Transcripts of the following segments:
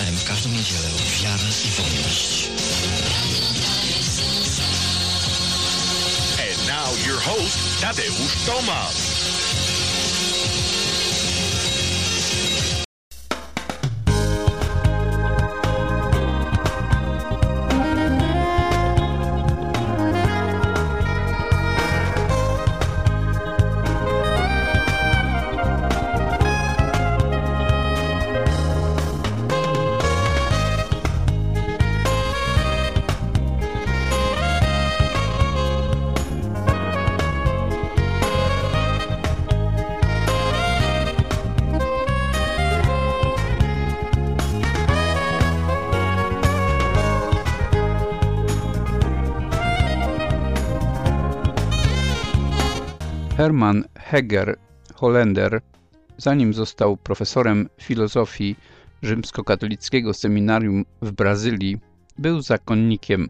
M w każdą niedzielę Wiara i Wolność. And now your host, Tadeusz Tomasz. Hermann Heger, Holender, zanim został profesorem filozofii rzymskokatolickiego seminarium w Brazylii, był zakonnikiem.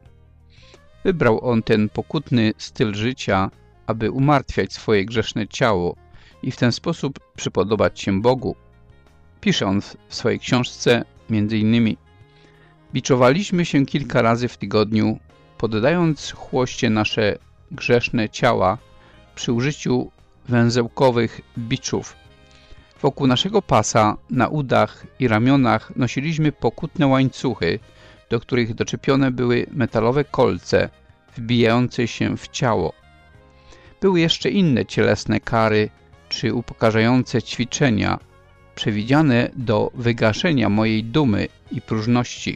Wybrał on ten pokutny styl życia, aby umartwiać swoje grzeszne ciało i w ten sposób przypodobać się Bogu. Pisze on w swojej książce m.in. Biczowaliśmy się kilka razy w tygodniu, poddając chłoście nasze grzeszne ciała przy użyciu węzełkowych biczów. Wokół naszego pasa, na udach i ramionach nosiliśmy pokutne łańcuchy, do których doczepione były metalowe kolce wbijające się w ciało. Były jeszcze inne cielesne kary czy upokarzające ćwiczenia przewidziane do wygaszenia mojej dumy i próżności.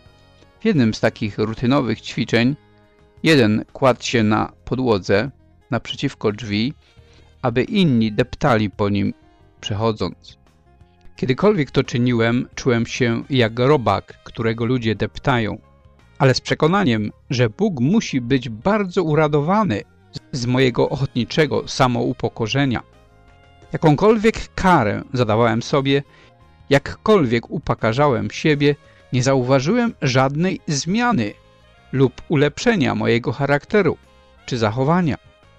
W jednym z takich rutynowych ćwiczeń jeden kładł się na podłodze naprzeciwko drzwi, aby inni deptali po nim przechodząc. Kiedykolwiek to czyniłem, czułem się jak robak, którego ludzie deptają, ale z przekonaniem, że Bóg musi być bardzo uradowany z mojego ochotniczego samoupokorzenia. Jakąkolwiek karę zadawałem sobie, jakkolwiek upokarzałem siebie, nie zauważyłem żadnej zmiany lub ulepszenia mojego charakteru czy zachowania.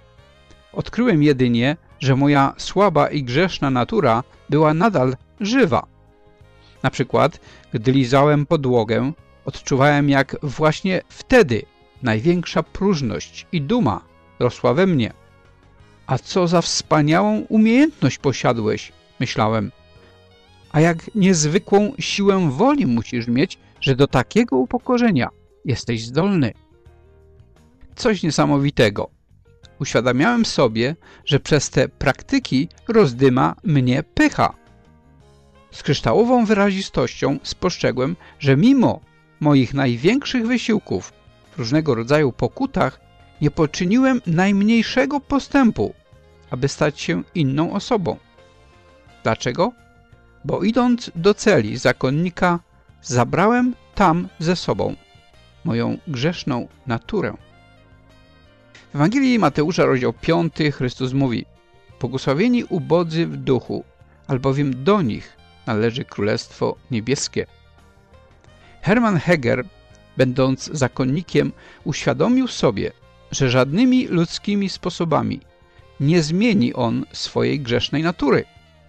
Odkryłem jedynie, że moja słaba i grzeszna natura była nadal żywa. Na przykład, gdy lizałem podłogę, odczuwałem, jak właśnie wtedy największa próżność i duma rosła we mnie. A co za wspaniałą umiejętność posiadłeś, myślałem. A jak niezwykłą siłę woli musisz mieć, że do takiego upokorzenia jesteś zdolny. Coś niesamowitego. Uświadamiałem sobie, że przez te praktyki rozdyma mnie pycha. Z kryształową wyrazistością spostrzegłem, że mimo moich największych wysiłków w różnego rodzaju pokutach nie poczyniłem najmniejszego postępu, aby stać się inną osobą. Dlaczego? Bo idąc do celi zakonnika, zabrałem tam ze sobą moją grzeszną naturę. W Ewangelii Mateusza, rozdział 5, Chrystus mówi: błogosławieni ubodzy w duchu, albowiem do nich należy Królestwo Niebieskie. Hermann Heger, będąc zakonnikiem, uświadomił sobie, że żadnymi ludzkimi sposobami nie zmieni on swojej grzesznej natury.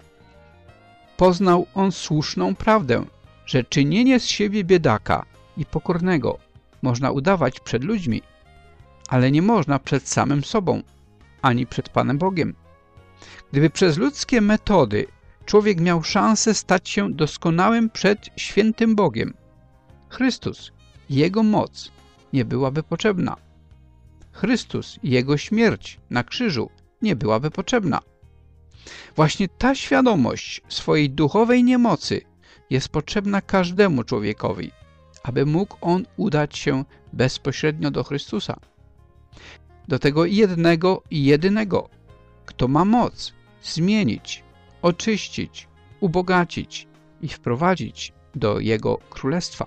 Poznał on słuszną prawdę, że czynienie z siebie biedaka i pokornego można udawać przed ludźmi, ale nie można przed samym sobą, ani przed Panem Bogiem. Gdyby przez ludzkie metody człowiek miał szansę stać się doskonałym przed świętym Bogiem, Chrystus i Jego moc nie byłaby potrzebna. Chrystus i Jego śmierć na krzyżu nie byłaby potrzebna. Właśnie ta świadomość swojej duchowej niemocy jest potrzebna każdemu człowiekowi, aby mógł on udać się bezpośrednio do Chrystusa. Do tego jednego i jedynego, kto ma moc zmienić, oczyścić, ubogacić i wprowadzić do Jego Królestwa.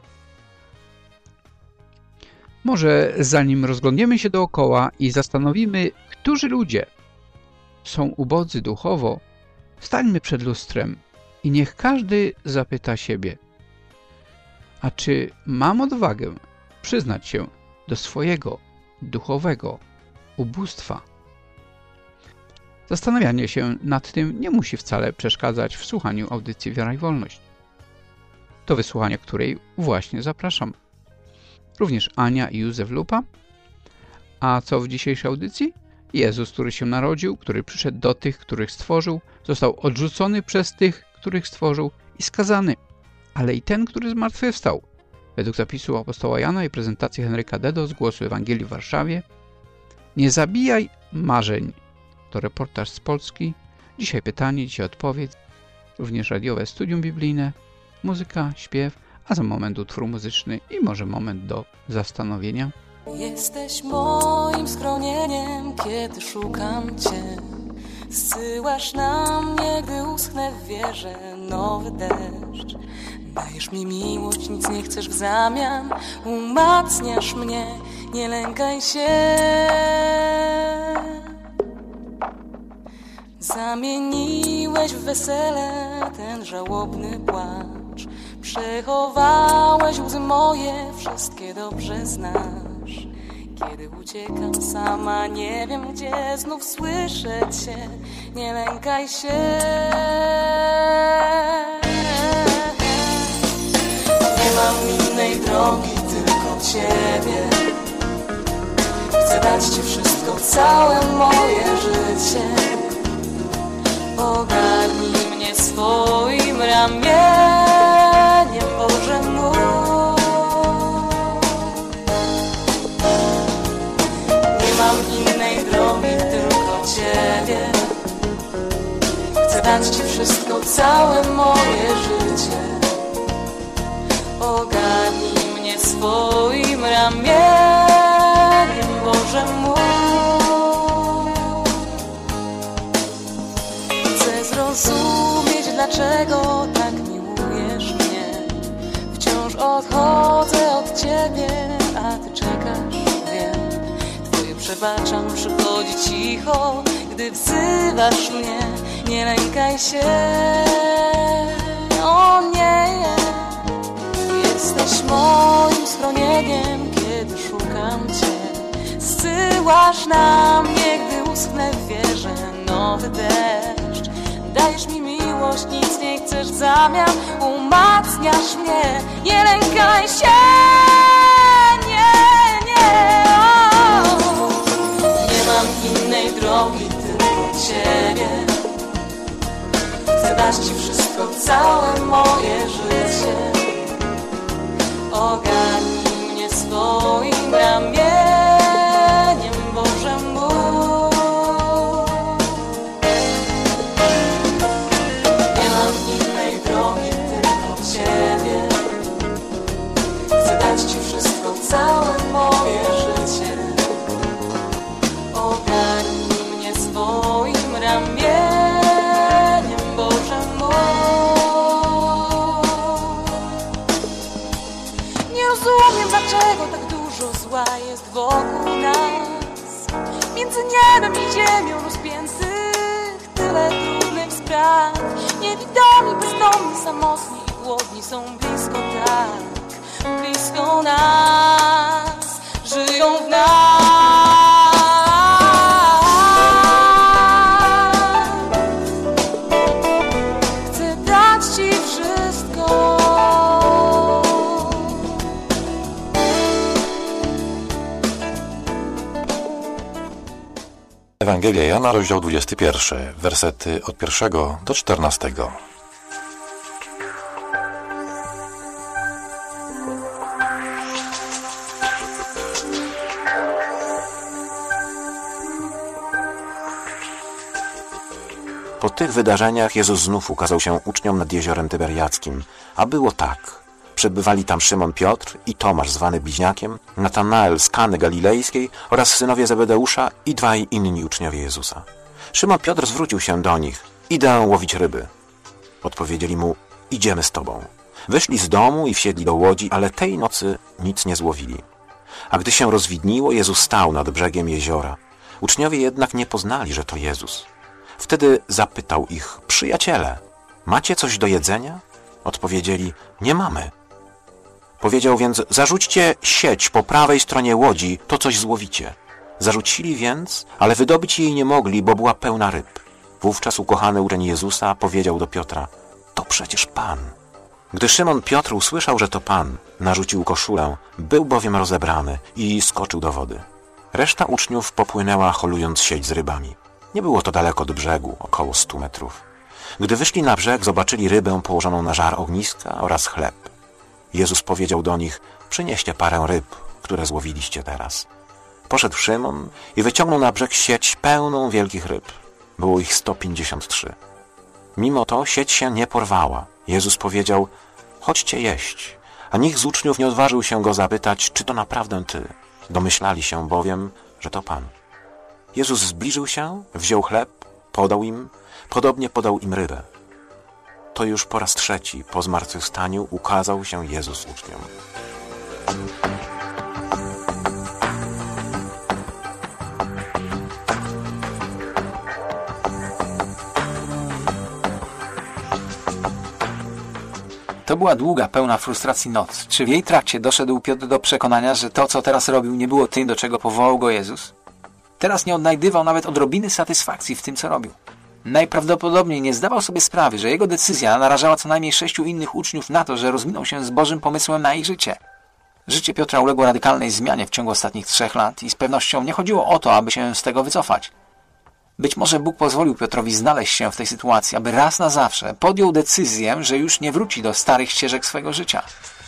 Może zanim rozglądniemy się dookoła i zastanowimy, którzy ludzie są ubodzy duchowo, stańmy przed lustrem i niech każdy zapyta siebie: a czy mam odwagę przyznać się do swojego duchowego ubóstwa? Zastanawianie się nad tym nie musi wcale przeszkadzać w słuchaniu audycji Wiara i Wolność. do wysłuchania której właśnie zapraszam. Również Ania i Józef Lupa. A co w dzisiejszej audycji? Jezus, który się narodził, który przyszedł do tych, których stworzył, został odrzucony przez tych, których stworzył i skazany, ale i ten, który zmartwychwstał. Według zapisu apostoła Jana i prezentacji Henryka Dedo z Głosu Ewangelii w Warszawie. Nie zabijaj marzeń. To reportaż z Polski. Dzisiaj pytanie, dzisiaj odpowiedź. Również radiowe studium biblijne, muzyka, śpiew, a za moment utwór muzyczny i może moment do zastanowienia. Jesteś moim schronieniem, kiedy szukam Cię. Zsyłasz na mnie, gdy uschnę w wierze, nowy deszcz. Dajesz mi miłość, nic nie chcesz w zamian. Umacniasz mnie, nie lękaj się. Zamieniłeś w wesele ten żałobny płacz. Przechowałeś łzy moje, wszystkie dobrze znasz. Kiedy uciekam sama, nie wiem gdzie, znów słyszę Cię. Nie lękaj się. Nie mam innej drogi, tylko Ciebie. Chcę dać Ci wszystko, całe moje życie. Ogarnij mnie swoim ramieniem, Boże mój. Nie mam innej drogi, tylko Ciebie. Chcę dać Ci wszystko, całe moje życie. Ogarnij mnie swoim ramieniem, Boże mój. Chcę zrozumieć, dlaczego tak miłujesz mnie. Wciąż odchodzę od Ciebie, a Ty czekasz, wiem. Twoje przebaczam przychodzi cicho, gdy wzywasz mnie. Nie lękaj się, o nie. Jesteś moim schronieniem, kiedy szukam Cię. Zsyłasz na mnie, gdy uschnę w wierze, nowy deszcz. Dajesz mi miłość, nic nie chcesz w zamian. Umacniasz mnie, nie lękaj się. Nie, nie, o. Nie mam innej drogi, tylko Ciebie. Chcę dać Ci wszystko, całe moje życie. Ogarnij mnie swoim ramieniem, Boże mój. Nie mam innej drogi, tylko Ciebie. Chcę dać Ci wszystko, całe moje życie. Ogarnij mnie swoim ramieniem, Boże mój. Nie rozumiem, dlaczego tak dużo zła jest wokół nas. Między niebem i ziemią rozpiętych tyle trudnych spraw. Niewidomi, bezdomni, samotni i głodni są blisko, tak blisko nas. Żyją w nas. Chcę dać Ci wszystko. Ewangelia Jana, rozdział 21, wersety od 1 do 14. Po tych wydarzeniach Jezus znów ukazał się uczniom nad jeziorem Tyberiackim, a było tak. Przebywali tam Szymon Piotr i Tomasz zwany Bliźniakiem, Natanael z Kany Galilejskiej oraz synowie Zebedeusza i dwaj inni uczniowie Jezusa. Szymon Piotr zwrócił się do nich: idę łowić ryby. Odpowiedzieli mu: idziemy z Tobą. Wyszli z domu i wsiedli do łodzi, ale tej nocy nic nie złowili. A gdy się rozwidniło, Jezus stał nad brzegiem jeziora. Uczniowie jednak nie poznali, że to Jezus. Wtedy zapytał ich: przyjaciele, macie coś do jedzenia? Odpowiedzieli: nie mamy. Powiedział więc: zarzućcie sieć po prawej stronie łodzi, to coś złowicie. Zarzucili więc, ale wydobyć jej nie mogli, bo była pełna ryb. Wówczas ukochany uczeń Jezusa powiedział do Piotra: to przecież Pan. Gdy Szymon Piotr usłyszał, że to Pan, narzucił koszulę, był bowiem rozebrany i skoczył do wody. Reszta uczniów popłynęła, holując sieć z rybami. Nie było to daleko od brzegu, około 100 metrów. Gdy wyszli na brzeg, zobaczyli rybę położoną na żar ogniska oraz chleb. Jezus powiedział do nich: przynieście parę ryb, które złowiliście teraz. Poszedł Szymon i wyciągnął na brzeg sieć pełną wielkich ryb. Było ich 153. Mimo to sieć się nie porwała. Jezus powiedział: chodźcie jeść. A nikt z uczniów nie odważył się go zapytać, czy to naprawdę ty. Domyślali się bowiem, że to Pan. Jezus zbliżył się, wziął chleb, podał im, podobnie podał im rybę. To już po raz trzeci po zmartwychwstaniu ukazał się Jezus uczniom. To była długa, pełna frustracji noc. Czy w jej trakcie doszedł Piotr do przekonania, że to, co teraz robił, nie było tym, do czego powołał go Jezus? Teraz nie odnajdywał nawet odrobiny satysfakcji w tym, co robił. Najprawdopodobniej nie zdawał sobie sprawy, że jego decyzja narażała co najmniej 6 innych uczniów na to, że rozminął się z Bożym pomysłem na ich życie. Życie Piotra uległo radykalnej zmianie w ciągu ostatnich 3 lat i z pewnością nie chodziło o to, aby się z tego wycofać. Być może Bóg pozwolił Piotrowi znaleźć się w tej sytuacji, aby raz na zawsze podjął decyzję, że już nie wróci do starych ścieżek swego życia.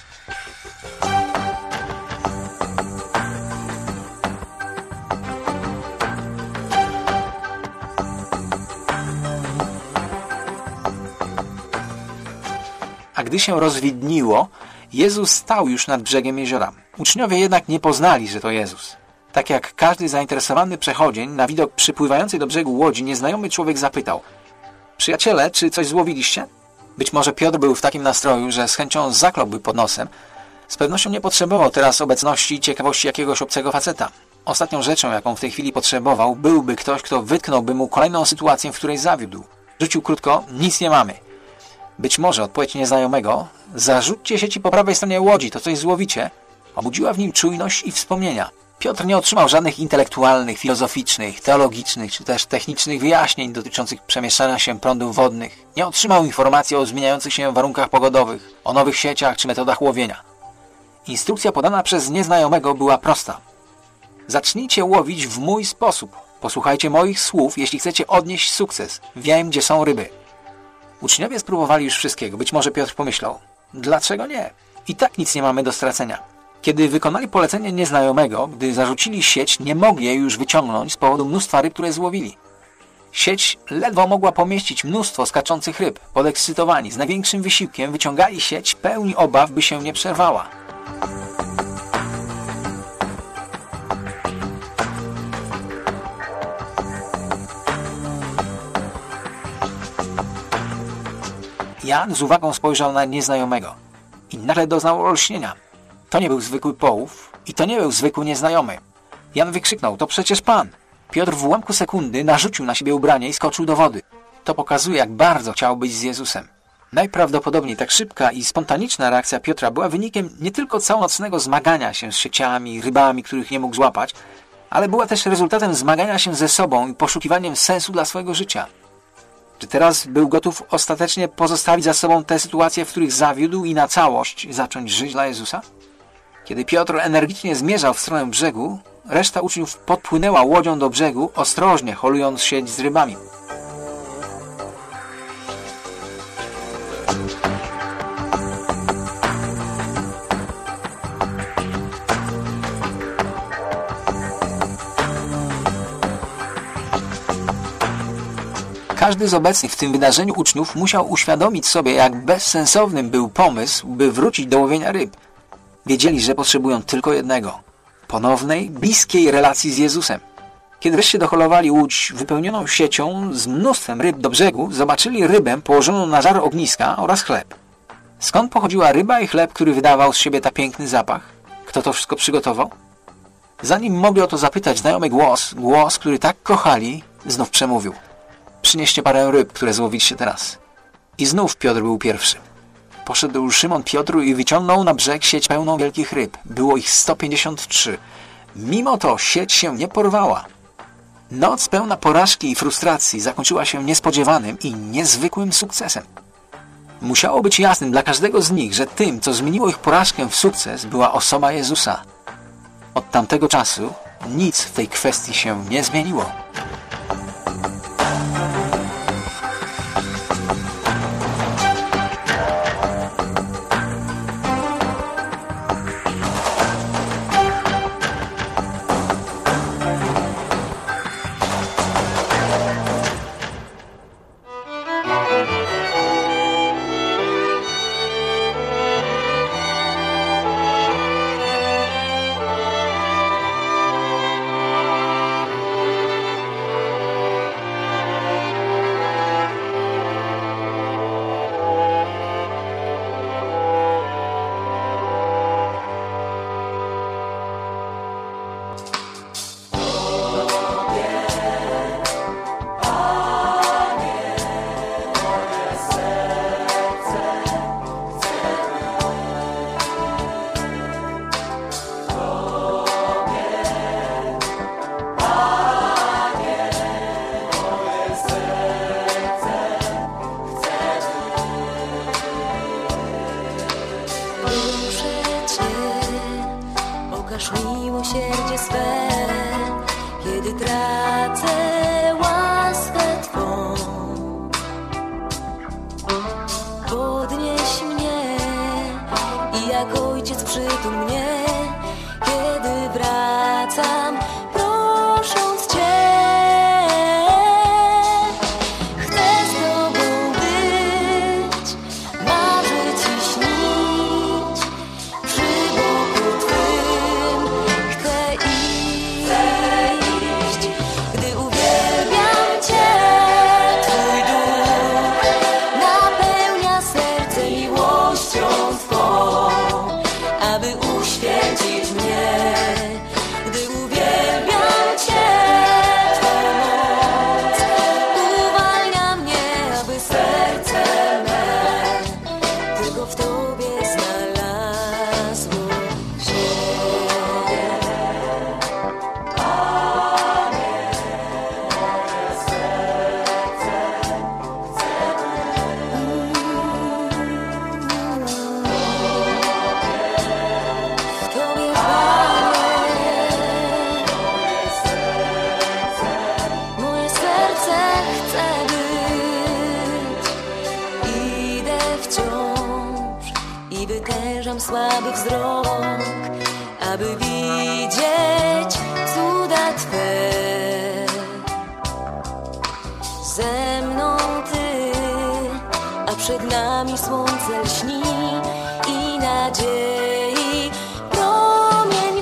A gdy się rozwidniło, Jezus stał już nad brzegiem jeziora. Uczniowie jednak nie poznali, że to Jezus. Tak jak każdy zainteresowany przechodzień, na widok przypływającej do brzegu łodzi nieznajomy człowiek zapytał: przyjaciele, czy coś złowiliście? Być może Piotr był w takim nastroju, że z chęcią zakląłby pod nosem. Z pewnością nie potrzebował teraz obecności i ciekawości jakiegoś obcego faceta. Ostatnią rzeczą, jaką w tej chwili potrzebował, byłby ktoś, kto wytknąłby mu kolejną sytuację, w której zawiódł. Rzucił krótko: nic nie mamy. Być może odpowiedź nieznajomego: zarzućcie sieci po prawej stronie łodzi, to coś złowicie, obudziła w nim czujność i wspomnienia. Piotr nie otrzymał żadnych intelektualnych, filozoficznych, teologicznych czy też technicznych wyjaśnień dotyczących przemieszczania się prądów wodnych. Nie otrzymał informacji o zmieniających się warunkach pogodowych, o nowych sieciach czy metodach łowienia. Instrukcja podana przez nieznajomego była prosta. Zacznijcie łowić w mój sposób. Posłuchajcie moich słów, jeśli chcecie odnieść sukces. Wiem, gdzie są ryby. Uczniowie spróbowali już wszystkiego. Być może Piotr pomyślał: dlaczego nie? I tak nic nie mamy do stracenia. Kiedy wykonali polecenie nieznajomego, gdy zarzucili sieć, nie mogli jej już wyciągnąć z powodu mnóstwa ryb, które złowili. Sieć ledwo mogła pomieścić mnóstwo skaczących ryb. Podekscytowani, z największym wysiłkiem wyciągali sieć, pełni obaw, by się nie przerwała. Jan z uwagą spojrzał na nieznajomego i nagle doznał olśnienia. To nie był zwykły połów i to nie był zwykły nieznajomy. Jan wykrzyknął: to przecież Pan! Piotr w ułamku sekundy narzucił na siebie ubranie i skoczył do wody. To pokazuje, jak bardzo chciał być z Jezusem. Najprawdopodobniej tak szybka i spontaniczna reakcja Piotra była wynikiem nie tylko całonocnego zmagania się z sieciami, rybami, których nie mógł złapać, ale była też rezultatem zmagania się ze sobą i poszukiwaniem sensu dla swojego życia. Czy teraz był gotów ostatecznie pozostawić za sobą te sytuacje, w których zawiódł, i na całość zacząć żyć dla Jezusa? Kiedy Piotr energicznie zmierzał w stronę brzegu, reszta uczniów podpłynęła łodzią do brzegu, ostrożnie holując sieć z rybami. Każdy z obecnych w tym wydarzeniu uczniów musiał uświadomić sobie, jak bezsensownym był pomysł, by wrócić do łowienia ryb. Wiedzieli, że potrzebują tylko jednego – ponownej, bliskiej relacji z Jezusem. Kiedy wreszcie doholowali łódź wypełnioną siecią z mnóstwem ryb do brzegu, zobaczyli rybę położoną na żar ogniska oraz chleb. Skąd pochodziła ryba i chleb, który wydawał z siebie tak piękny zapach? Kto to wszystko przygotował? Zanim mogli o to zapytać, znajomy głos, który tak kochali, znów przemówił: przynieście parę ryb, które złowiliście teraz. I znów Piotr był pierwszy. Poszedł Szymon Piotr i wyciągnął na brzeg sieć pełną wielkich ryb. Było ich 153. Mimo to sieć się nie porwała. Noc pełna porażki i frustracji zakończyła się niespodziewanym i niezwykłym sukcesem. Musiało być jasnym dla każdego z nich, że tym, co zmieniło ich porażkę w sukces, była osoba Jezusa. Od tamtego czasu nic w tej kwestii się nie zmieniło. Miłosierdzie swe, kiedy tracę łaskę Twą. Podnieś mnie i jak ojciec przytul mnie, kiedy wracam, prosząc Cię. Chcę z Tobą być, marzyć i śnić, przy boku Twym chcę iść. Gdy uwielbiam Cię, Twój duch napełnia serce miłością Twą, aby uświęcić mnie. Gdy uwielbiam Cię, Twa moc uwalnia mnie, aby serce me tylko w Tobie znalazło się. W Tobie, Panie, moje serce chce być. Idę wciąż i wytężam słaby wzrok, aby widzieć cuda Twe. Ze mną Ty, a przed nami słońce lśni i nadziei promień w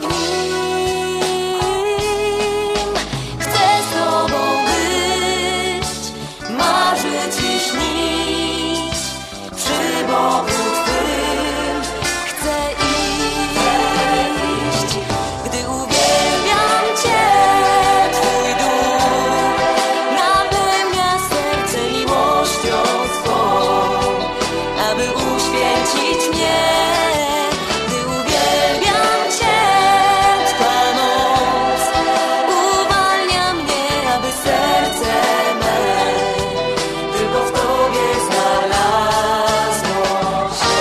nim. Chcę z Tobą być, marzyć i śnić, przy boku Twym chcę iść. Gdy uwielbiam Cię, Twój duch napełnia serce miłością Twą, aby uświęcić mnie. Gdy uwielbiam Cię, Twa moc uwalnia mnie, aby serce me tylko w Tobie znalazło się.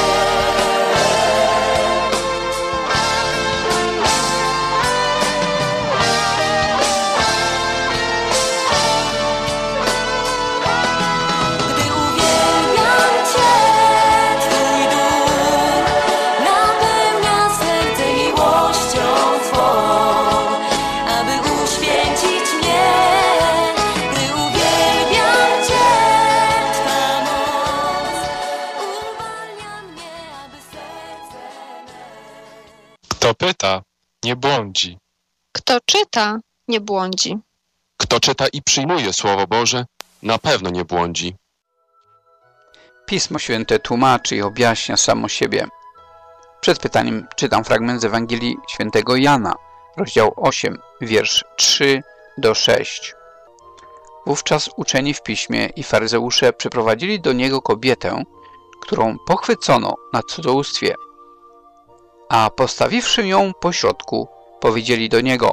Gdy uwielbiam Cię, Twój duch napełnia serce miłością Twą, aby uświęcić mnie. Gdy uwielbiam Cię, Twa moc uwalnia mnie, aby serce me. Kto pyta, nie błądzi. Kto czyta, nie błądzi. Kto czyta i przyjmuje Słowo Boże, na pewno nie błądzi. Pismo Święte tłumaczy i objaśnia samo siebie. Przed pytaniem czytam fragment z Ewangelii Świętego Jana, rozdział 8, wiersz 3 do 6. Wówczas uczeni w piśmie i faryzeusze przyprowadzili do niego kobietę, którą pochwycono na cudzołóstwie, a postawiwszy ją pośrodku, powiedzieli do niego: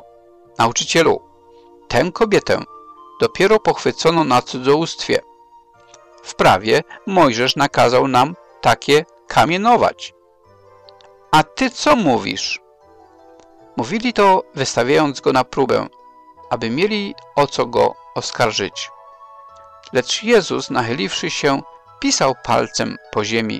Nauczycielu, tę kobietę dopiero pochwycono na cudzołóstwie, W prawie Mojżesz nakazał nam takie kamienować. A ty co mówisz? Mówili to, wystawiając go na próbę, aby mieli o co go oskarżyć. Lecz Jezus, nachyliwszy się, pisał palcem po ziemi.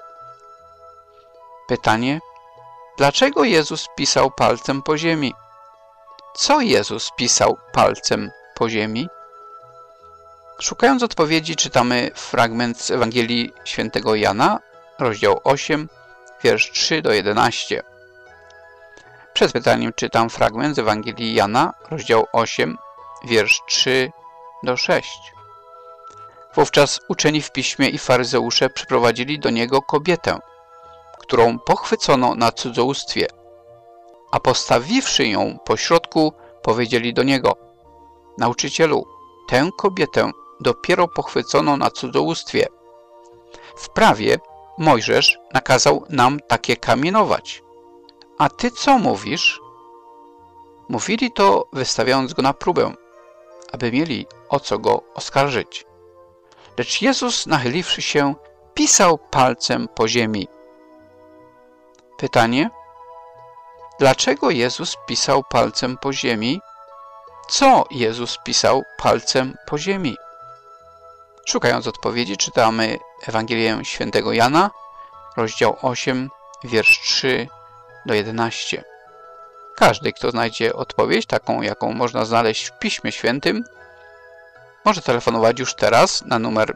Pytanie: dlaczego Jezus pisał palcem po ziemi? Co Jezus pisał palcem po ziemi? Szukając odpowiedzi, czytamy fragment z Ewangelii Świętego Jana, rozdział 8, wiersz 3 do 11. Przed pytaniem czytam fragment z Ewangelii Jana, rozdział 8, wiersz 3 do 6. Wówczas uczeni w piśmie i faryzeusze przyprowadzili do niego kobietę, którą pochwycono na cudzołóstwie, a postawiwszy ją pośrodku, powiedzieli do niego: Nauczycielu, tę kobietę dopiero pochwycono na cudzołóstwie. W prawie Mojżesz nakazał nam takie kamienować. A ty co mówisz? Mówili to, wystawiając go na próbę, aby mieli o co go oskarżyć. Lecz Jezus, nachyliwszy się, pisał palcem po ziemi. Pytanie: dlaczego Jezus pisał palcem po ziemi? Co Jezus pisał palcem po ziemi? Szukając odpowiedzi, czytamy Ewangelię Świętego Jana, rozdział 8, wiersz 3 do 11. Każdy, kto znajdzie odpowiedź, taką jaką można znaleźć w Piśmie Świętym, może telefonować już teraz na numer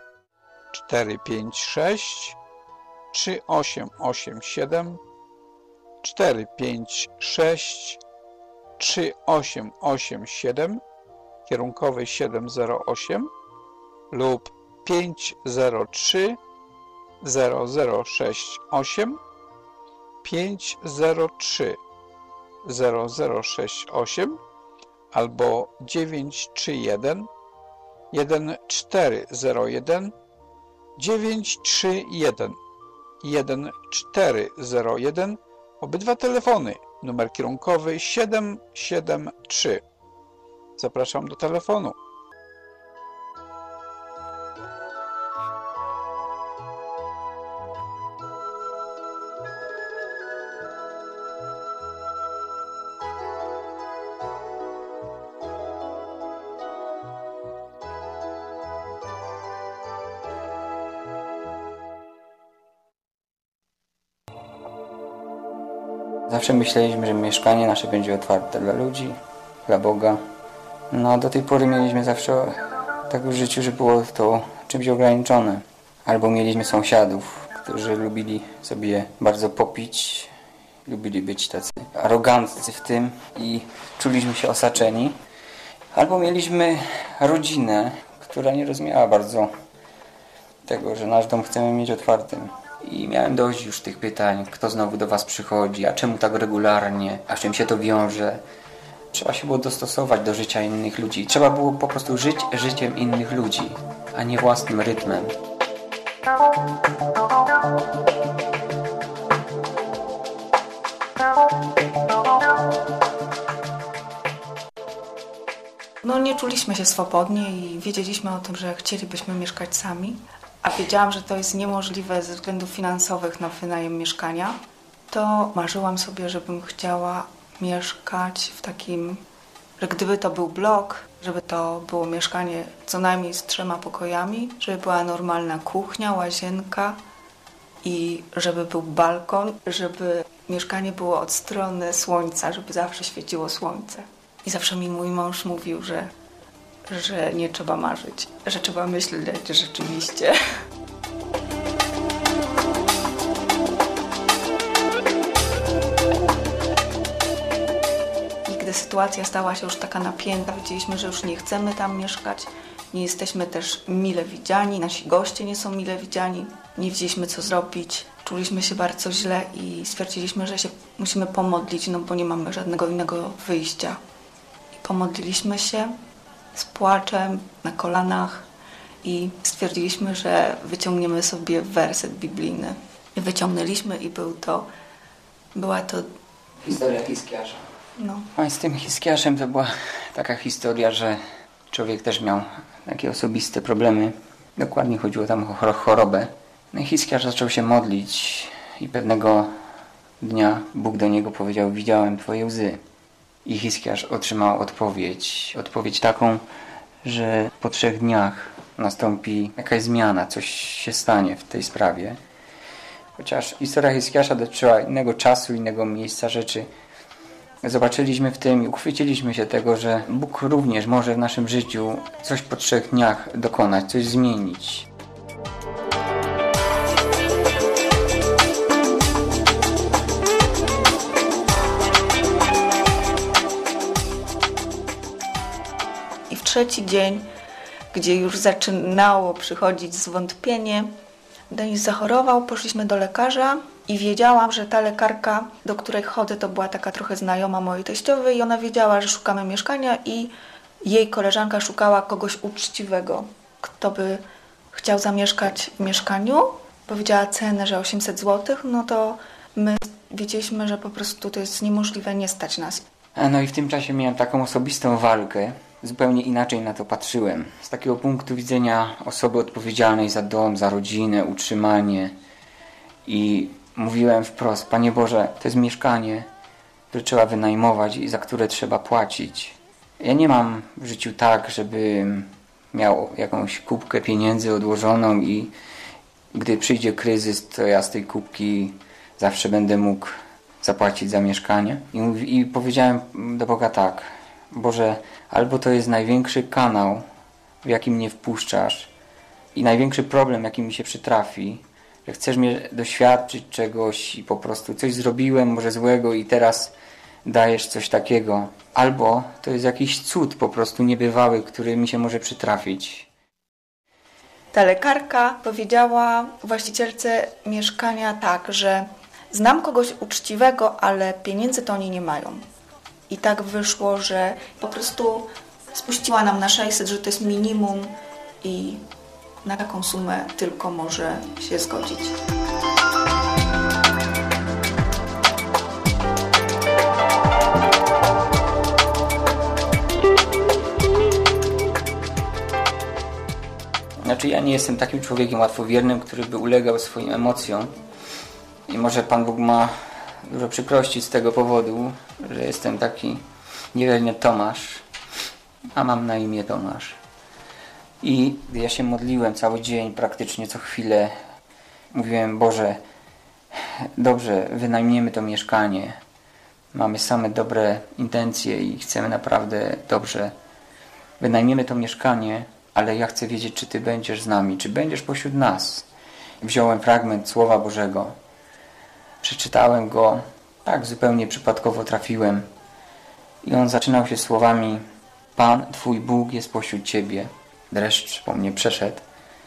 456 3887 456 3887 kierunkowy 708 lub 503 0068 503 0068 albo 931 1401 931 1401. Obydwa telefony, numer kierunkowy 773. Zapraszam do telefonu. Zawsze myśleliśmy, że mieszkanie nasze będzie otwarte dla ludzi, dla Boga. No do tej pory mieliśmy zawsze tak w życiu, że było to czymś ograniczone. Albo mieliśmy sąsiadów, którzy lubili sobie bardzo popić, lubili być tacy aroganccy w tym i czuliśmy się osaczeni. Albo mieliśmy rodzinę, która nie rozumiała bardzo tego, że nasz dom chcemy mieć otwartym. I miałem dość już tych pytań, kto znowu do was przychodzi, a czemu tak regularnie, a z czym się to wiąże. Trzeba się było dostosować do życia innych ludzi. Trzeba było po prostu żyć życiem innych ludzi, a nie własnym rytmem. No nie czuliśmy się swobodnie i wiedzieliśmy o tym, że chcielibyśmy mieszkać sami. A wiedziałam, że to jest niemożliwe ze względów finansowych na wynajem mieszkania, to marzyłam sobie, żebym chciała mieszkać w takim, że gdyby to był blok, żeby to było mieszkanie co najmniej z 3 pokojami, żeby była normalna kuchnia, łazienka i żeby był balkon, żeby mieszkanie było od strony słońca, żeby zawsze świeciło słońce. I zawsze mi mój mąż mówił, że nie trzeba marzyć, że trzeba myśleć rzeczywiście. I gdy sytuacja stała się już taka napięta, wiedzieliśmy, że już nie chcemy tam mieszkać, nie jesteśmy też mile widziani, nasi goście nie są mile widziani, nie wiedzieliśmy co zrobić, czuliśmy się bardzo źle i stwierdziliśmy, że się musimy pomodlić, no bo nie mamy żadnego innego wyjścia. I pomodliliśmy się z płaczem, na kolanach i stwierdziliśmy, że wyciągniemy sobie werset biblijny. I wyciągnęliśmy i była to historia Hiskiasza. No. A z tym Hiskiaszem to była taka historia, że człowiek też miał takie osobiste problemy. Dokładnie chodziło tam o chorobę. No i Hiskiarz zaczął się modlić i pewnego dnia Bóg do niego powiedział: widziałem twoje łzy. I Hiskiarz otrzymał odpowiedź taką, że po 3 dniach nastąpi jakaś zmiana, coś się stanie w tej sprawie. Chociaż historia Hiskiasza dotyczyła innego czasu, innego miejsca rzeczy, zobaczyliśmy w tym i uchwyciliśmy się tego, że Bóg również może w naszym życiu coś po 3 dniach dokonać, coś zmienić. I w 3. dzień, gdzie już zaczynało przychodzić zwątpienie, Denis zachorował, poszliśmy do lekarza i wiedziałam, że ta lekarka, do której chodzę, to była taka trochę znajoma mojej teściowej i ona wiedziała, że szukamy mieszkania i jej koleżanka szukała kogoś uczciwego, kto by chciał zamieszkać w mieszkaniu. Powiedziała cenę, że 800 zł, no to my wiedzieliśmy, że po prostu to jest niemożliwe, nie stać nas. No i w tym czasie miałem taką osobistą walkę. Zupełnie inaczej na to patrzyłem. Z takiego punktu widzenia osoby odpowiedzialnej za dom, za rodzinę, utrzymanie. I mówiłem wprost: Panie Boże, to jest mieszkanie, które trzeba wynajmować i za które trzeba płacić. Ja nie mam w życiu tak, żebym miał jakąś kubkę pieniędzy odłożoną i gdy przyjdzie kryzys, to ja z tej kubki zawsze będę mógł zapłacić za mieszkanie. I powiedziałem do Boga tak: Boże, albo to jest największy kanał, w jaki mnie wpuszczasz i największy problem, jaki mi się przytrafi, że chcesz mnie doświadczyć czegoś i po prostu coś zrobiłem, może złego i teraz dajesz coś takiego. Albo to jest jakiś cud po prostu niebywały, który mi się może przytrafić. Ta lekarka powiedziała właścicielce mieszkania tak, że znam kogoś uczciwego, ale pieniędzy to oni nie mają. I tak wyszło, że po prostu spuściła nam na 600, że to jest minimum i na taką sumę tylko może się zgodzić. Znaczy ja nie jestem takim człowiekiem łatwowiernym, który by ulegał swoim emocjom. I może Pan Bóg ma dużo przykrości z tego powodu, że jestem taki niewierny Tomasz, a mam na imię Tomasz. I gdy ja się modliłem cały dzień, praktycznie co chwilę, mówiłem: Boże, dobrze, wynajmiemy to mieszkanie. Mamy same dobre intencje i chcemy naprawdę dobrze. Wynajmiemy to mieszkanie, ale ja chcę wiedzieć, czy Ty będziesz z nami, czy będziesz pośród nas. Wziąłem fragment Słowa Bożego, przeczytałem go, tak zupełnie przypadkowo trafiłem. I on zaczynał się słowami: Pan, Twój Bóg jest pośród Ciebie. Dreszcz po mnie przeszedł.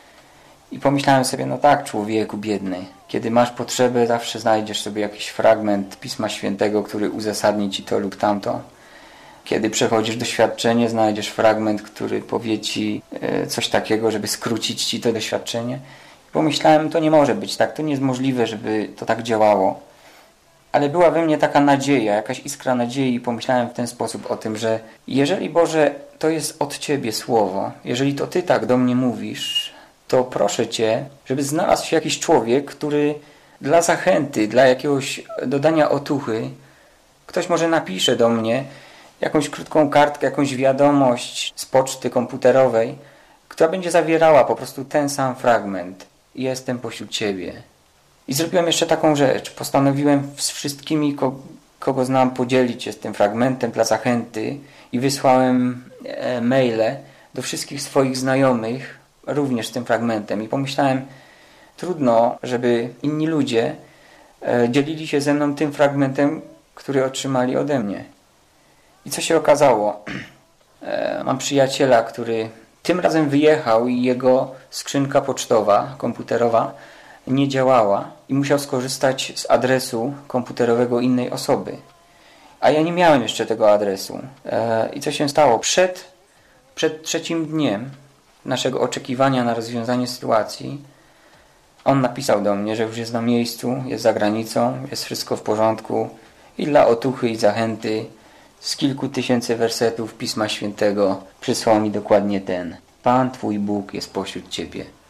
I pomyślałem sobie: no tak, człowieku biedny, kiedy masz potrzebę, zawsze znajdziesz sobie jakiś fragment Pisma Świętego, który uzasadni Ci to lub tamto. Kiedy przechodzisz doświadczenie, znajdziesz fragment, który powie Ci coś takiego, żeby skrócić Ci to doświadczenie. I pomyślałem: to nie może być tak, to nie jest możliwe, żeby to tak działało. Ale była we mnie taka nadzieja, jakaś iskra nadziei i pomyślałem w ten sposób o tym, że jeżeli, Boże, to jest od Ciebie słowo, jeżeli to Ty tak do mnie mówisz, to proszę Cię, żeby znalazł się jakiś człowiek, który dla zachęty, dla jakiegoś dodania otuchy, ktoś może napisze do mnie jakąś krótką kartkę, jakąś wiadomość z poczty komputerowej, która będzie zawierała po prostu ten sam fragment. Jestem pośród Ciebie. I zrobiłem jeszcze taką rzecz. Postanowiłem z wszystkimi, kogo znam, podzielić się z tym fragmentem dla zachęty i wysłałem maile do wszystkich swoich znajomych również z tym fragmentem. I pomyślałem: trudno, żeby inni ludzie dzielili się ze mną tym fragmentem, który otrzymali ode mnie. I co się okazało? Mam przyjaciela, który tym razem wyjechał i jego skrzynka pocztowa, komputerowa nie działała i musiał skorzystać z adresu komputerowego innej osoby. A ja nie miałem jeszcze tego adresu. I co się stało? Przed 3. dniem naszego oczekiwania na rozwiązanie sytuacji on napisał do mnie, że już jest na miejscu, jest za granicą, jest wszystko w porządku i dla otuchy i zachęty z kilku tysięcy wersetów Pisma Świętego przysłał mi dokładnie ten: Pan Twój Bóg jest pośród Ciebie.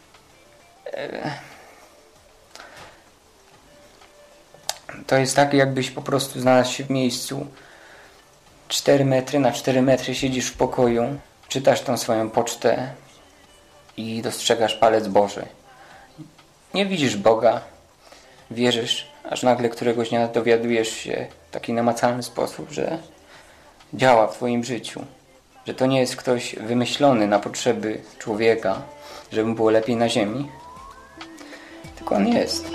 To jest tak, jakbyś po prostu znalazł się w miejscu 4 metry na 4 metry, siedzisz w pokoju, czytasz tą swoją pocztę i dostrzegasz palec Boży. Nie widzisz Boga, wierzysz, aż nagle któregoś dnia dowiadujesz się w taki namacalny sposób, że działa w twoim życiu. Że to nie jest ktoś wymyślony na potrzeby człowieka, żeby mu było lepiej na ziemi, tylko on jest.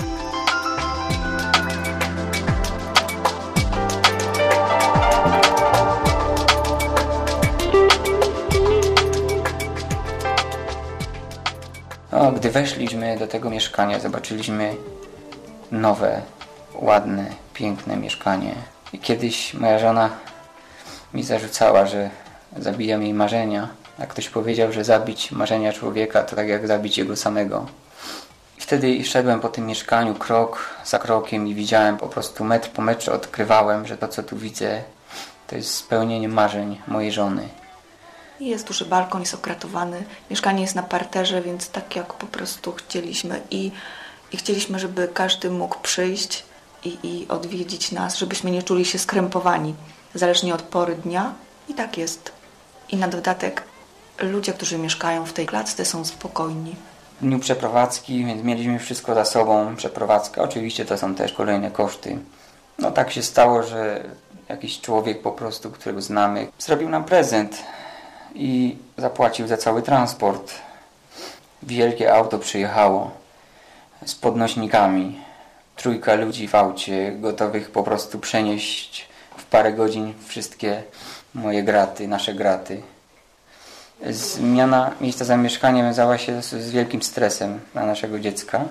Gdy weszliśmy do tego mieszkania, zobaczyliśmy nowe, ładne, piękne mieszkanie. I kiedyś moja żona mi zarzucała, że zabijam jej marzenia. A ktoś powiedział, że zabić marzenia człowieka to tak jak zabić jego samego. I wtedy szedłem po tym mieszkaniu krok za krokiem i widziałem po prostu metr po metrze, odkrywałem, że to co tu widzę to jest spełnienie marzeń mojej żony. Jest duży balkon, jest okratowany. Mieszkanie jest na parterze, więc tak jak po prostu chcieliśmy. I chcieliśmy, żeby każdy mógł przyjść i odwiedzić nas, żebyśmy nie czuli się skrępowani, zależnie od pory dnia. I tak jest. I na dodatek ludzie, którzy mieszkają w tej klatce, są spokojni. W dniu przeprowadzki, więc mieliśmy wszystko za sobą. Przeprowadzka, oczywiście to są też kolejne koszty. No tak się stało, że jakiś człowiek po prostu, którego znamy, zrobił nam prezent i zapłacił za cały transport. Wielkie auto przyjechało z podnośnikami. 3 ludzi w aucie, gotowych po prostu przenieść w parę godzin wszystkie moje graty, nasze graty. Zmiana miejsca zamieszkania wiązała się z wielkim stresem dla naszego dziecka.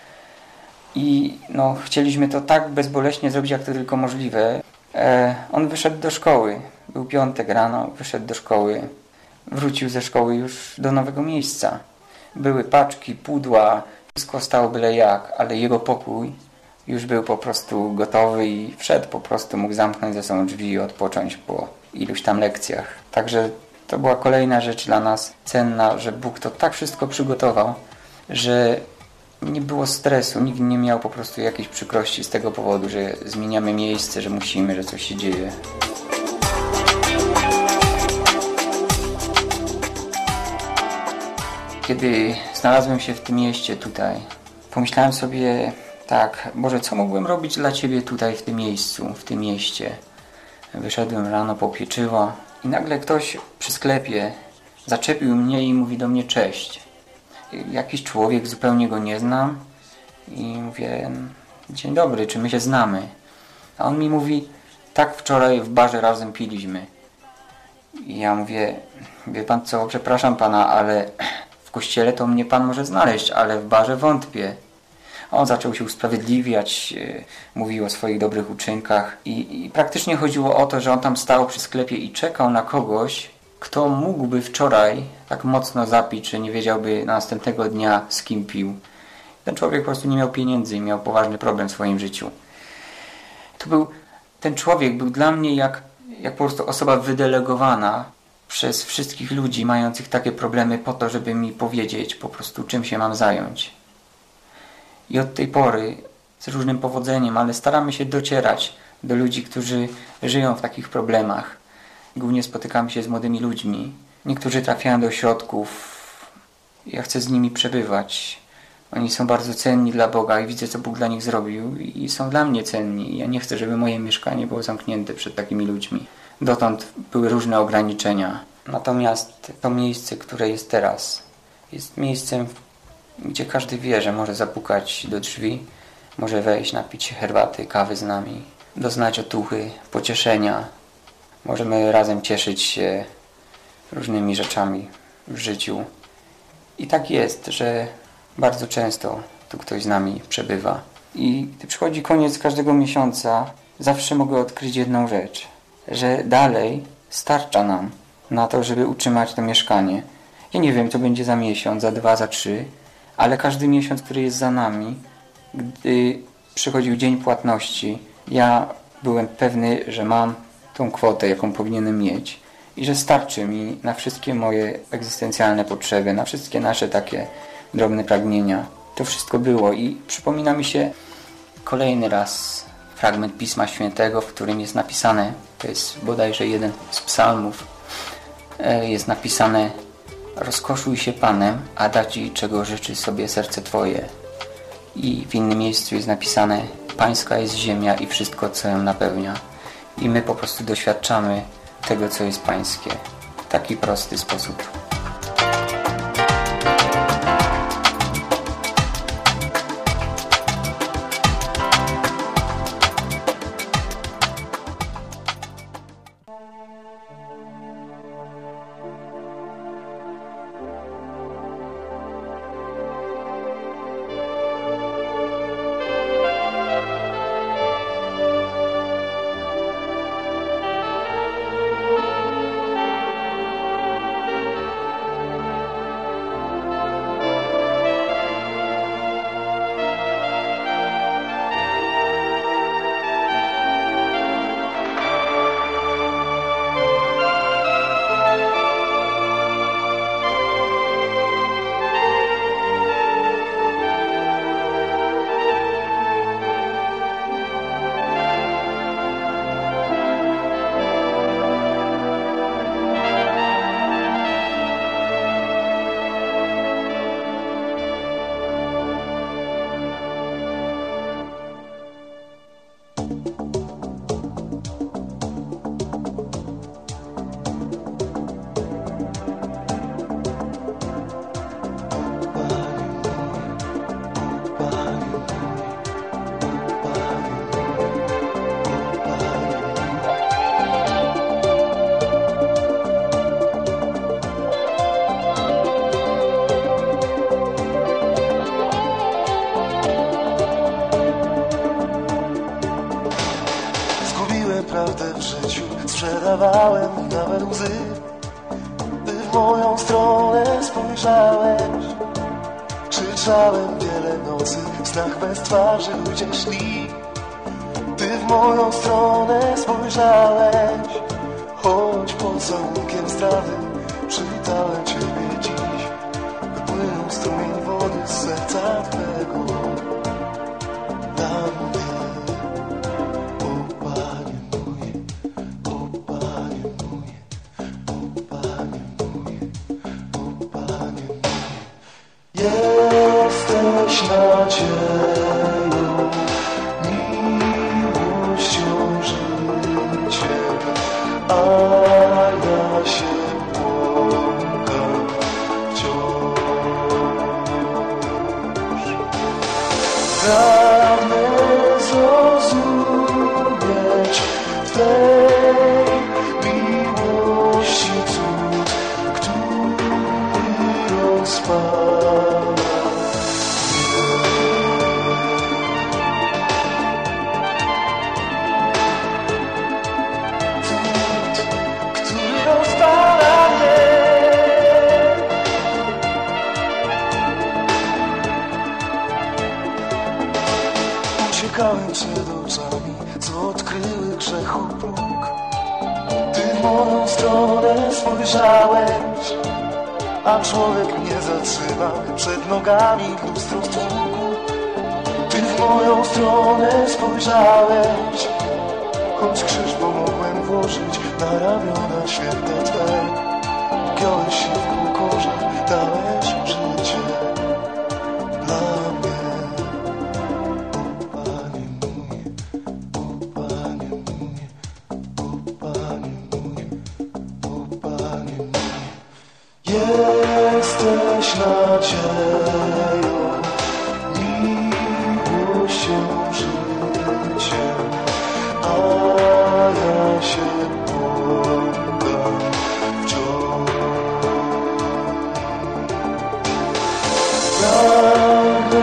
I chcieliśmy to tak bezboleśnie zrobić, jak to tylko możliwe. On wyszedł do szkoły. Był piątek rano, wyszedł do szkoły. Wrócił ze szkoły już do nowego miejsca. Były paczki, pudła, wszystko stało byle jak, ale jego pokój już był po prostu gotowy i wszedł po prostu, mógł zamknąć ze sobą drzwi i odpocząć po iluś tam lekcjach. Także to była kolejna rzecz dla nas cenna, że Bóg to tak wszystko przygotował, że nie było stresu, nikt nie miał po prostu jakiejś przykrości z tego powodu, że zmieniamy miejsce, że musimy, że coś się dzieje. Kiedy znalazłem się w tym mieście tutaj, pomyślałem sobie tak, Boże, co mógłbym robić dla Ciebie tutaj w tym miejscu, w tym mieście? Wyszedłem rano po pieczywo i nagle ktoś przy sklepie zaczepił mnie i mówi do mnie cześć. Jakiś człowiek, zupełnie go nie znam i mówię, dzień dobry, czy my się znamy? A on mi mówi, tak wczoraj w barze razem piliśmy. I ja mówię, wie pan co, przepraszam pana, ale w kościele to mnie pan może znaleźć, ale w barze wątpię. On zaczął się usprawiedliwiać, mówił o swoich dobrych uczynkach i praktycznie chodziło o to, że on tam stał przy sklepie i czekał na kogoś, kto mógłby wczoraj tak mocno zapić, że nie wiedziałby następnego dnia z kim pił. Ten człowiek po prostu nie miał pieniędzy i miał poważny problem w swoim życiu. Ten człowiek był dla mnie jak po prostu osoba wydelegowana przez wszystkich ludzi mających takie problemy po to, żeby mi powiedzieć po prostu czym się mam zająć. I od tej pory z różnym powodzeniem, ale staramy się docierać do ludzi, którzy żyją w takich problemach. Głównie spotykamy się z młodymi ludźmi. Niektórzy trafiają do ośrodków. Ja chcę z nimi przebywać. Oni są bardzo cenni dla Boga i widzę, co Bóg dla nich zrobił i są dla mnie cenni. Ja nie chcę, żeby moje mieszkanie było zamknięte przed takimi ludźmi. Dotąd były różne ograniczenia. Natomiast to miejsce, które jest teraz, jest miejscem, gdzie każdy wie, że może zapukać do drzwi, może wejść, napić się herbaty, kawy z nami, doznać otuchy, pocieszenia. Możemy razem cieszyć się różnymi rzeczami w życiu. I tak jest, że bardzo często tu ktoś z nami przebywa. I gdy przychodzi koniec każdego miesiąca, zawsze mogę odkryć jedną rzecz, że dalej starcza nam na to, żeby utrzymać to mieszkanie. Ja nie wiem, co będzie za miesiąc, za 2, za 3, ale każdy miesiąc, który jest za nami, gdy przychodził dzień płatności, ja byłem pewny, że mam tą kwotę, jaką powinienem mieć i że starczy mi na wszystkie moje egzystencjalne potrzeby, na wszystkie nasze takie drobne pragnienia. To wszystko było i przypomina mi się kolejny raz fragment Pisma Świętego, w którym jest napisane, to jest bodajże jeden z psalmów, jest napisane: rozkoszuj się Panem, a da Ci, czego życzy sobie serce Twoje. I w innym miejscu jest napisane: Pańska jest ziemia i wszystko, co ją napełnia. I my po prostu doświadczamy tego, co jest Pańskie. W taki prosty sposób. Prawdę w życiu sprzedawałem nawet łzy. Ty w moją stronę spojrzałeś. Krzyczałem wiele nocy, w snach bez twarzy ludzie szli. Ty w moją stronę spojrzałeś. Choć pocałunkiem zdrady przywitałem Ciebie dziś. Wypłynął strumień wody z serca Twego dla mnie. Jesteś nadzieją, miłością, życiem, a ja się błąkam wciąż. Pragnę zrozumieć Twej miłości cud, który rozpala. Uciekałem przed oczami, co odkryły grzechu próg. Ty w moją stronę spojrzałeś, a człowiek nie zatrzyma przed nogami lustro w tłuku. Ty w moją stronę spojrzałeś, choć krzyż pomogłem włożyć na ramiona święte Twe. Giąłeś się w pokorze, dałeś życie dla mnie. Jesteś nadzieją, miłością, życiem, a ja się błąkam wciąż. Pragnę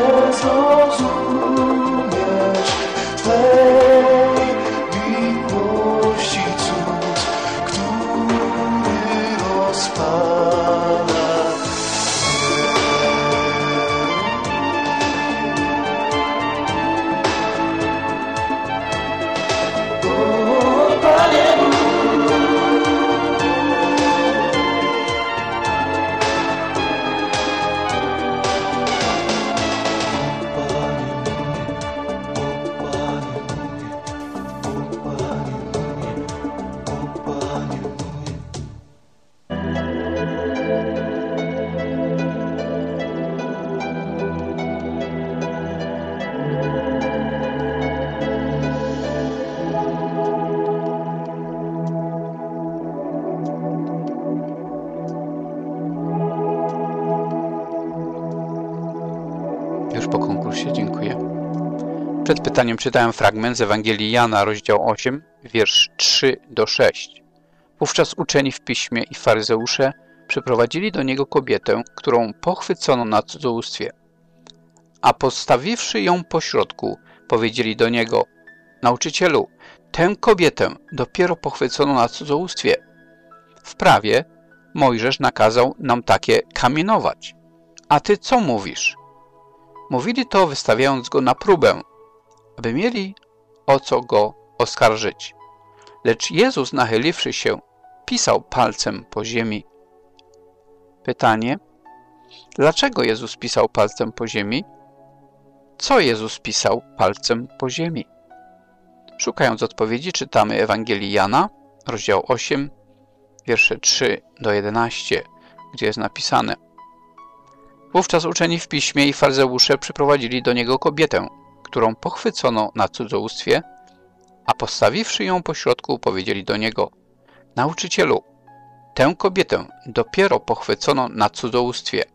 zrozumieć Twej miłości cud, który rozpala. Przed pytaniem czytałem fragment z Ewangelii Jana, rozdział 8, wiersz 3-6. Wówczas uczeni w piśmie i faryzeusze przyprowadzili do niego kobietę, którą pochwycono na cudzołóstwie. A postawiwszy ją pośrodku, powiedzieli do niego: Nauczycielu, tę kobietę dopiero pochwycono na cudzołóstwie. W prawie Mojżesz nakazał nam takie kamienować. A ty co mówisz? Mówili to, wystawiając go na próbę, aby mieli o co go oskarżyć. Lecz Jezus, nachyliwszy się, pisał palcem po ziemi. Pytanie: dlaczego Jezus pisał palcem po ziemi? Co Jezus pisał palcem po ziemi? Szukając odpowiedzi, czytamy Ewangelii Jana, rozdział 8, wiersze 3-11, gdzie jest napisane: Wówczas uczeni w piśmie i faryzeusze przyprowadzili do niego kobietę, którą pochwycono na cudzołóstwie, a postawiwszy ją pośrodku, powiedzieli do niego: Nauczycielu, tę kobietę dopiero pochwycono na cudzołóstwie.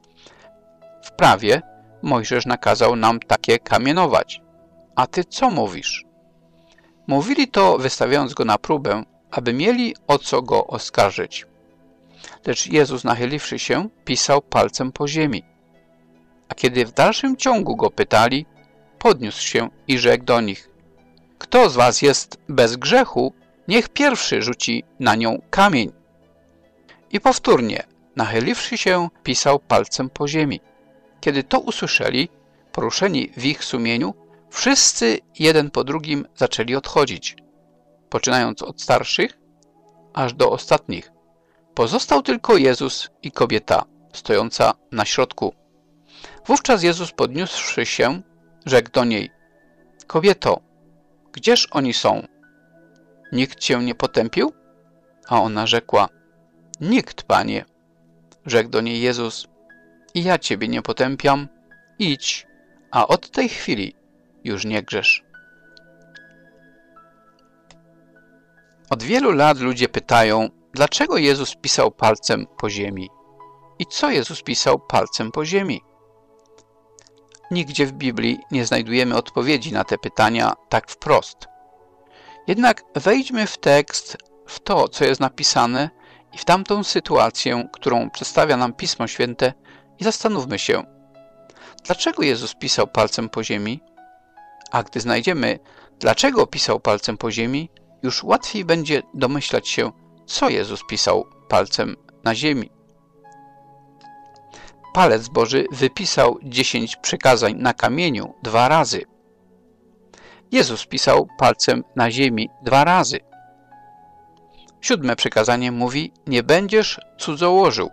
W prawie Mojżesz nakazał nam takie kamienować. A ty co mówisz? Mówili to, wystawiając go na próbę, aby mieli o co go oskarżyć. Lecz Jezus, nachyliwszy się, pisał palcem po ziemi. A kiedy w dalszym ciągu go pytali, podniósł się i rzekł do nich: Kto z was jest bez grzechu, niech pierwszy rzuci na nią kamień. I powtórnie, nachyliwszy się, pisał palcem po ziemi. Kiedy to usłyszeli, poruszeni w ich sumieniu, wszyscy jeden po drugim zaczęli odchodzić, poczynając od starszych, aż do ostatnich. Pozostał tylko Jezus i kobieta, stojąca na środku. Wówczas Jezus, podniósłszy się, rzekł do niej: Kobieto, gdzież oni są? Nikt cię nie potępił? A ona rzekła: Nikt, Panie. Rzekł do niej Jezus: I ja ciebie nie potępiam. Idź, a od tej chwili już nie grzesz. Od wielu lat ludzie pytają, dlaczego Jezus pisał palcem po ziemi? I co Jezus pisał palcem po ziemi? Nigdzie w Biblii nie znajdujemy odpowiedzi na te pytania tak wprost. Jednak wejdźmy w tekst, w to, co jest napisane i w tamtą sytuację, którą przedstawia nam Pismo Święte, i zastanówmy się, dlaczego Jezus pisał palcem po ziemi? A gdy znajdziemy, dlaczego pisał palcem po ziemi, już łatwiej będzie domyślać się, co Jezus pisał palcem na ziemi. Palec Boży wypisał 10 przykazań na kamieniu 2 razy. Jezus pisał palcem na ziemi 2 razy. 7. przykazanie mówi: nie będziesz cudzołożył.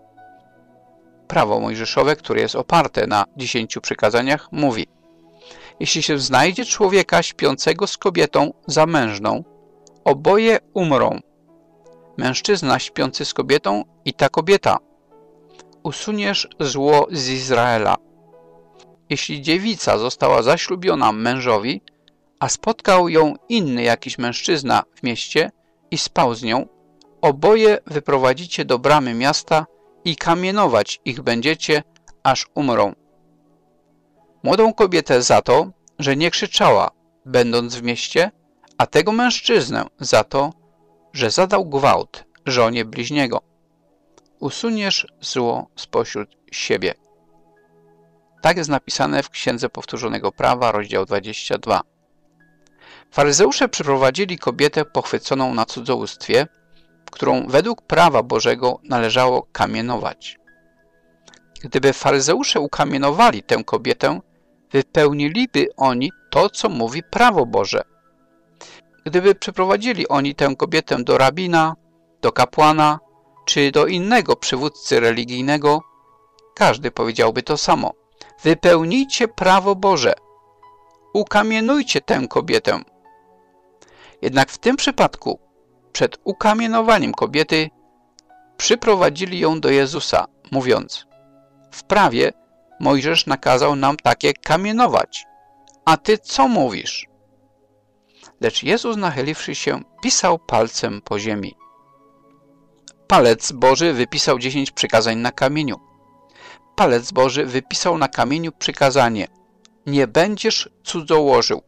Prawo mojżeszowe, które jest oparte na 10 przykazaniach, mówi: jeśli się znajdzie człowieka śpiącego z kobietą zamężną, oboje umrą. Mężczyzna śpiący z kobietą i ta kobieta. Usuniesz zło z Izraela. Jeśli dziewica została zaślubiona mężowi, a spotkał ją inny jakiś mężczyzna w mieście i spał z nią, oboje wyprowadzicie do bramy miasta i kamienować ich będziecie, aż umrą. Młodą kobietę za to, że nie krzyczała, będąc w mieście, a tego mężczyznę za to, że zadał gwałt żonie bliźniego. Usuniesz zło spośród siebie. Tak jest napisane w Księdze Powtórzonego Prawa, rozdział 22. Faryzeusze przyprowadzili kobietę pochwyconą na cudzołóstwie, którą według prawa Bożego należało kamienować. Gdyby faryzeusze ukamienowali tę kobietę, wypełniliby oni to, co mówi prawo Boże. Gdyby przyprowadzili oni tę kobietę do rabina, do kapłana, czy do innego przywódcy religijnego, każdy powiedziałby to samo. Wypełnijcie prawo Boże. Ukamienujcie tę kobietę. Jednak w tym przypadku, przed ukamienowaniem kobiety, przyprowadzili ją do Jezusa, mówiąc: w prawie Mojżesz nakazał nam takie kamienować. A ty co mówisz? Lecz Jezus, nachyliwszy się, pisał palcem po ziemi. Palec Boży wypisał 10 przykazań na kamieniu. Palec Boży wypisał na kamieniu przykazanie: nie będziesz cudzołożył.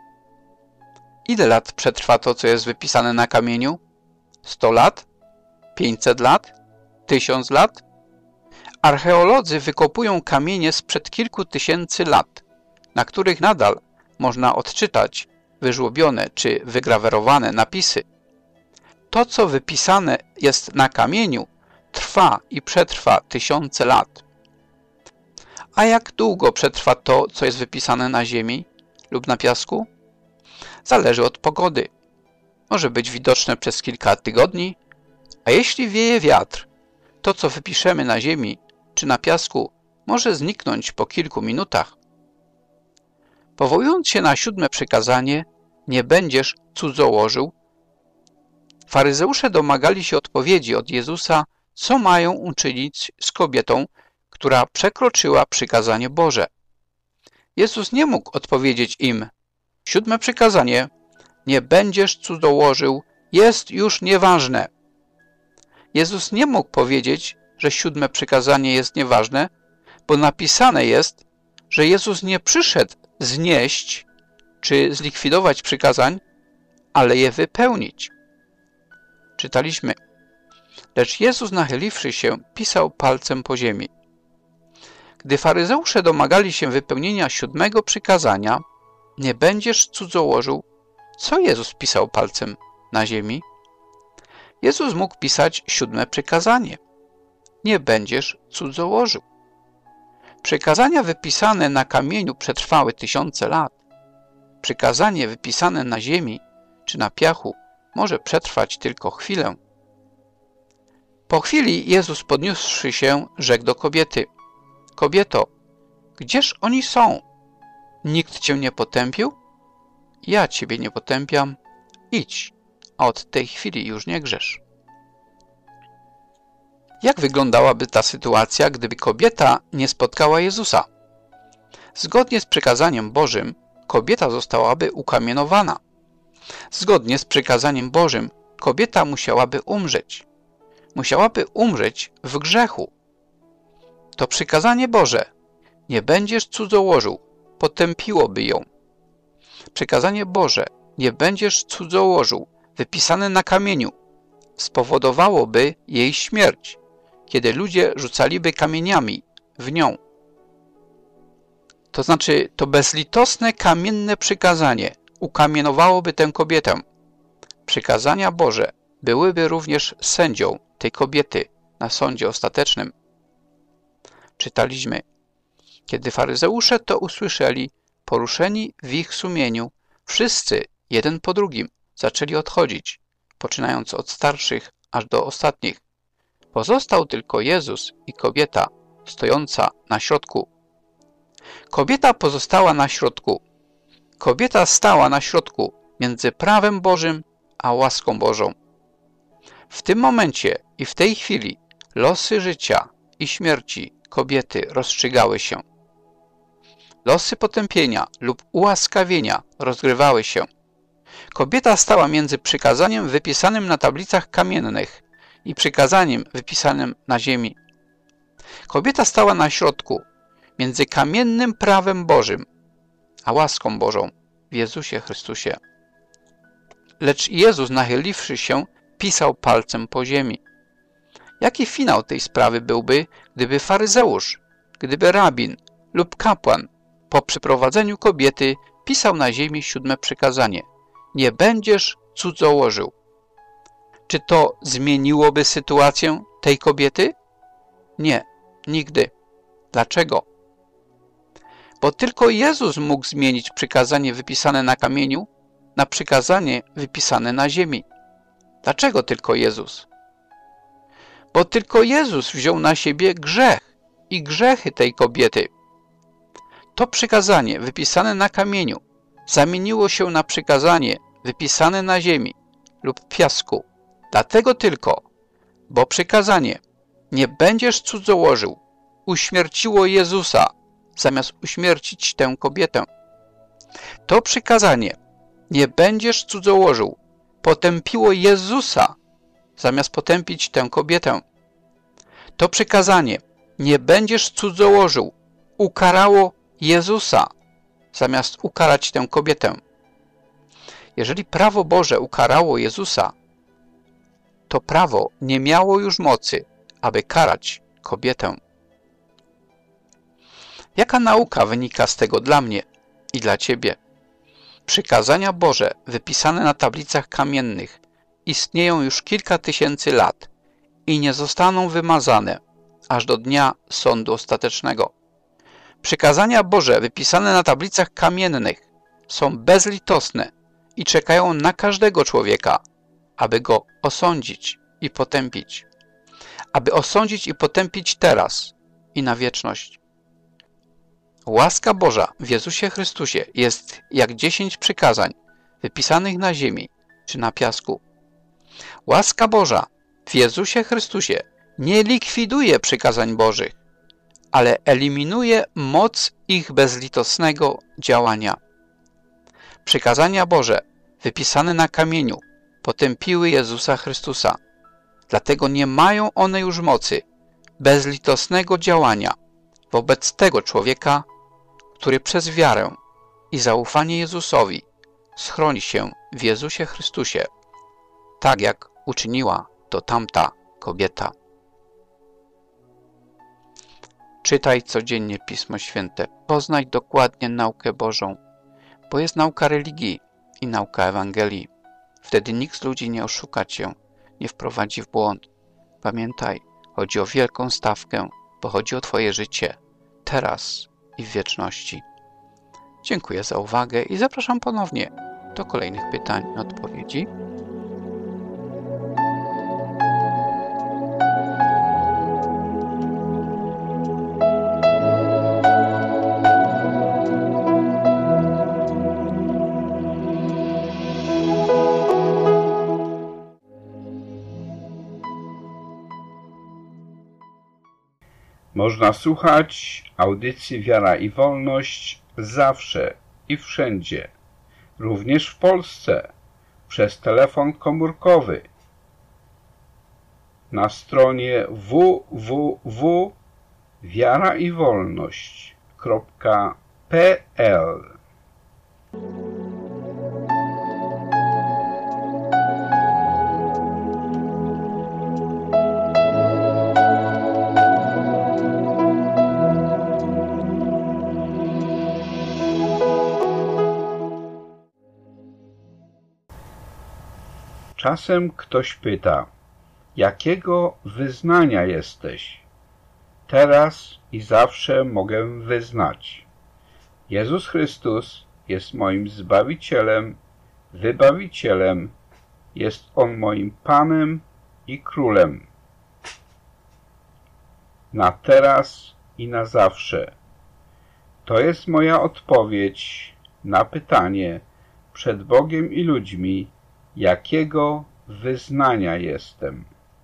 Ile lat przetrwa to, co jest wypisane na kamieniu? 100 lat? 500 lat? 1000 lat? Archeolodzy wykopują kamienie sprzed kilku tysięcy lat, na których nadal można odczytać wyżłobione czy wygrawerowane napisy. To, co wypisane jest na kamieniu, trwa i przetrwa tysiące lat. A jak długo przetrwa to, co jest wypisane na ziemi lub na piasku? Zależy od pogody. Może być widoczne przez kilka tygodni, a jeśli wieje wiatr, to, co wypiszemy na ziemi czy na piasku, może zniknąć po kilku minutach. Powołując się na 7. przykazanie, nie będziesz cudzołożył, faryzeusze domagali się odpowiedzi od Jezusa, co mają uczynić z kobietą, która przekroczyła przykazanie Boże. Jezus nie mógł odpowiedzieć im: 7. przykazanie, nie będziesz cudzołożył, jest już nieważne. Jezus nie mógł powiedzieć, że 7. przykazanie jest nieważne, bo napisane jest, że Jezus nie przyszedł znieść czy zlikwidować przykazań, ale je wypełnić. Czytaliśmy: lecz Jezus, nachyliwszy się, pisał palcem po ziemi. Gdy faryzeusze domagali się wypełnienia 7. przykazania, nie będziesz cudzołożył, co Jezus pisał palcem na ziemi? Jezus mógł pisać 7. przykazanie. Nie będziesz cudzołożył. Przykazania wypisane na kamieniu przetrwały tysiące lat. Przykazanie wypisane na ziemi czy na piachu może przetrwać tylko chwilę. Po chwili Jezus, podniósłszy się, rzekł do kobiety: Kobieto, gdzież oni są? Nikt cię nie potępił? Ja ciebie nie potępiam. Idź, a od tej chwili już nie grzesz. Jak wyglądałaby ta sytuacja, gdyby kobieta nie spotkała Jezusa? Zgodnie z przykazaniem Bożym, kobieta zostałaby ukamienowana. Zgodnie z przykazaniem Bożym, kobieta musiałaby umrzeć. Musiałaby umrzeć w grzechu. To przykazanie Boże, nie będziesz cudzołożył, potępiłoby ją. Przykazanie Boże, nie będziesz cudzołożył, wypisane na kamieniu, spowodowałoby jej śmierć, kiedy ludzie rzucaliby kamieniami w nią. To znaczy, to bezlitosne kamienne przykazanie ukamienowałoby tę kobietę. Przykazania Boże byłyby również sędzią tej kobiety na sądzie ostatecznym. Czytaliśmy: kiedy faryzeusze to usłyszeli, poruszeni w ich sumieniu, wszyscy, jeden po drugim, zaczęli odchodzić, poczynając od starszych aż do ostatnich. Pozostał tylko Jezus i kobieta, stojąca na środku. Kobieta pozostała na środku. Kobieta stała na środku między prawem Bożym a łaską Bożą. W tym momencie i w tej chwili losy życia i śmierci kobiety rozstrzygały się. Losy potępienia lub ułaskawienia rozgrywały się. Kobieta stała między przykazaniem wypisanym na tablicach kamiennych i przykazaniem wypisanym na ziemi. Kobieta stała na środku, między kamiennym prawem Bożym a łaską Bożą w Jezusie Chrystusie. Lecz Jezus, nachyliwszy się, pisał palcem po ziemi. Jaki finał tej sprawy byłby, gdyby faryzeusz, gdyby rabin lub kapłan po przyprowadzeniu kobiety pisał na ziemi 7. przykazanie: nie będziesz cudzołożył? Czy to zmieniłoby sytuację tej kobiety? Nie, nigdy. Dlaczego? Bo tylko Jezus mógł zmienić przykazanie wypisane na kamieniu na przykazanie wypisane na ziemi. Dlaczego tylko Jezus? Bo tylko Jezus wziął na siebie grzech i grzechy tej kobiety. To przykazanie wypisane na kamieniu zamieniło się na przykazanie wypisane na ziemi lub piasku. Dlatego tylko, bo przykazanie nie będziesz cudzołożył uśmierciło Jezusa, zamiast uśmiercić tę kobietę. To przykazanie nie będziesz cudzołożył potępiło Jezusa, zamiast potępić tę kobietę. To przykazanie nie będziesz cudzołożył ukarało Jezusa, zamiast ukarać tę kobietę. Jeżeli prawo Boże ukarało Jezusa, to prawo nie miało już mocy, aby karać kobietę. Jaka nauka wynika z tego dla mnie i dla Ciebie? Przykazania Boże wypisane na tablicach kamiennych istnieją już kilka tysięcy lat i nie zostaną wymazane aż do dnia sądu ostatecznego. Przykazania Boże wypisane na tablicach kamiennych są bezlitosne i czekają na każdego człowieka, aby go osądzić i potępić. Aby osądzić i potępić teraz i na wieczność. Łaska Boża w Jezusie Chrystusie jest jak 10 przykazań wypisanych na ziemi czy na piasku. Łaska Boża w Jezusie Chrystusie nie likwiduje przykazań Bożych, ale eliminuje moc ich bezlitosnego działania. Przykazania Boże wypisane na kamieniu potępiły Jezusa Chrystusa. Dlatego nie mają one już mocy bezlitosnego działania wobec tego człowieka, który przez wiarę i zaufanie Jezusowi schroni się w Jezusie Chrystusie, tak jak uczyniła to tamta kobieta. Czytaj codziennie Pismo Święte, poznaj dokładnie naukę Bożą, bo jest nauka religii i nauka Ewangelii. Wtedy nikt z ludzi nie oszuka Cię, nie wprowadzi w błąd. Pamiętaj, chodzi o wielką stawkę, bo chodzi o Twoje życie, teraz i w wieczności. Dziękuję za uwagę i zapraszam ponownie do kolejnych pytań i odpowiedzi. Można słuchać audycji Wiara i Wolność zawsze i wszędzie, również w Polsce, przez telefon komórkowy na stronie www.wiaraiwolność.pl. Czasem ktoś pyta, jakiego wyznania jesteś? Teraz i zawsze mogę wyznać. Jezus Chrystus jest moim Zbawicielem, Wybawicielem, jest On moim Panem i Królem. Na teraz i na zawsze. To jest moja odpowiedź na pytanie przed Bogiem i ludźmi, jakiego wyznania jestem.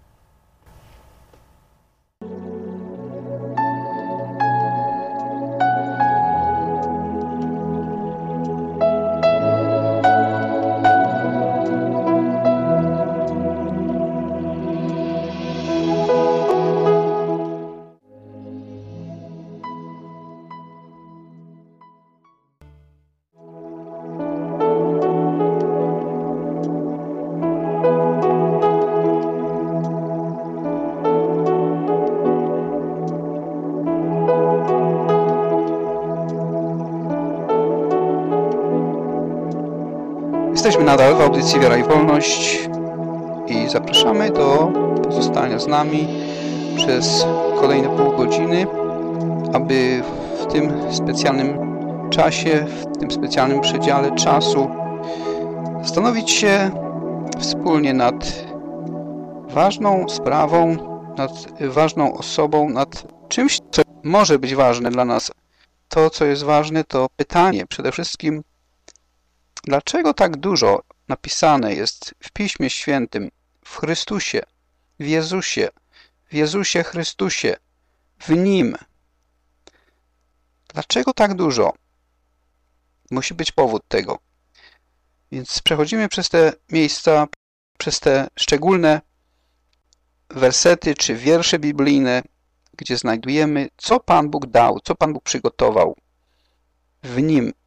Jesteśmy nadal w audycji Wiara i Wolność i zapraszamy do pozostania z nami przez kolejne pół godziny, aby w tym specjalnym czasie, w tym specjalnym przedziale czasu zastanowić się wspólnie nad ważną sprawą, nad ważną osobą, nad czymś, co może być ważne dla nas. To, co jest ważne, to pytanie przede wszystkim, dlaczego tak dużo napisane jest w Piśmie Świętym, w Chrystusie, w Jezusie Chrystusie, w Nim? Dlaczego tak dużo? Musi być powód tego. Więc przechodzimy przez te miejsca, przez te szczególne wersety czy wiersze biblijne, gdzie znajdujemy, co Pan Bóg dał, co Pan Bóg przygotował w Nim,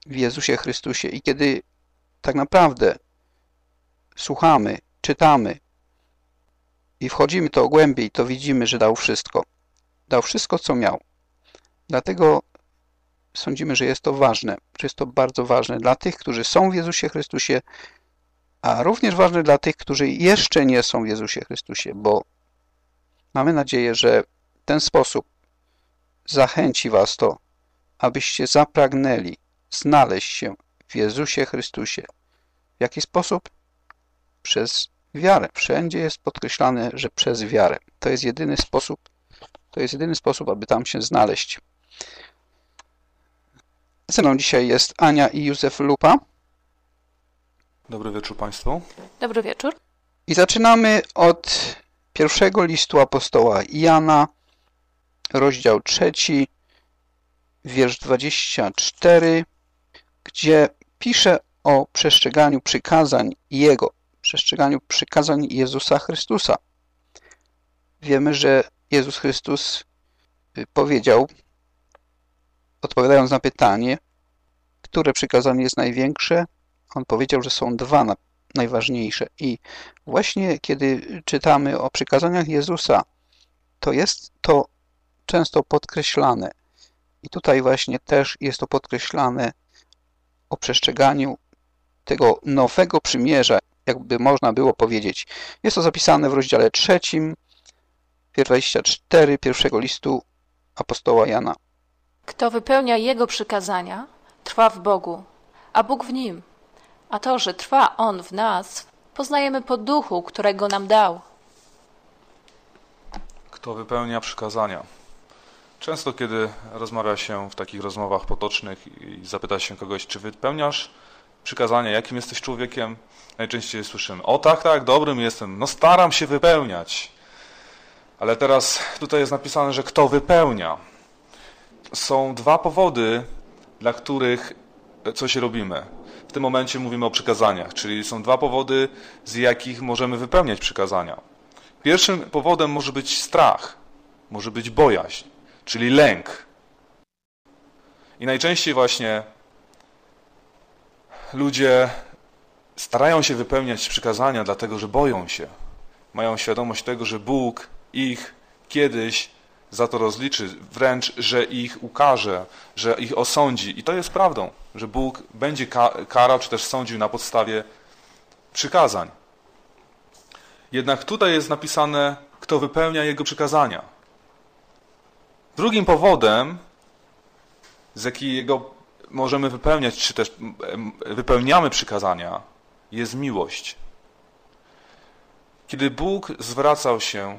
w Jezusie Chrystusie i kiedy tak naprawdę słuchamy, czytamy i wchodzimy to głębiej, to widzimy, że dał wszystko. Dał wszystko, co miał. Dlatego sądzimy, że jest to ważne, że jest to bardzo ważne dla tych, którzy są w Jezusie Chrystusie, a również ważne dla tych, którzy jeszcze nie są w Jezusie Chrystusie, bo mamy nadzieję, że w ten sposób zachęci was to, abyście zapragnęli znaleźć się w Jezusie Chrystusie. W jaki sposób? Przez wiarę. Wszędzie jest podkreślane, że przez wiarę. To jest jedyny sposób, aby tam się znaleźć. Ze mną dzisiaj jest Ania i Józef Lupa. Dobry wieczór Państwu. Dobry wieczór. I zaczynamy od pierwszego listu apostoła Jana, rozdział 3, wiersz 24, gdzie pisze o przestrzeganiu przykazań Jezusa Chrystusa. Wiemy, że Jezus Chrystus powiedział, odpowiadając na pytanie, które przykazanie jest największe, on powiedział, że są dwa najważniejsze. I właśnie kiedy czytamy o przykazaniach Jezusa, to jest to często podkreślane. I tutaj właśnie też jest to podkreślane o przestrzeganiu tego nowego przymierza, jakby można było powiedzieć. Jest to zapisane w rozdziale 3, wiersz 24 pierwszego listu apostoła Jana. Kto wypełnia Jego przykazania, trwa w Bogu, a Bóg w nim. A to, że trwa On w nas, poznajemy po duchu, którego nam dał. Kto wypełnia przykazania? Często, kiedy rozmawia się w takich rozmowach potocznych i zapyta się kogoś, czy wypełniasz przykazania, jakim jesteś człowiekiem, najczęściej słyszymy, o tak, dobrym jestem, no staram się wypełniać. Ale teraz tutaj jest napisane, że kto wypełnia. Są dwa powody, dla których coś robimy. W tym momencie mówimy o przykazaniach, czyli są dwa powody, z jakich możemy wypełniać przykazania. Pierwszym powodem może być strach, może być bojaźń, czyli lęk. I najczęściej właśnie ludzie starają się wypełniać przykazania, dlatego że boją się. Mają świadomość tego, że Bóg ich kiedyś za to rozliczy, wręcz, że ich ukarze, że ich osądzi. I to jest prawdą, że Bóg będzie karał, czy też sądził na podstawie przykazań. Jednak tutaj jest napisane, kto wypełnia Jego przykazania. Drugim powodem, z jakiego możemy wypełniać, czy też wypełniamy przykazania, jest miłość. Kiedy Bóg zwracał się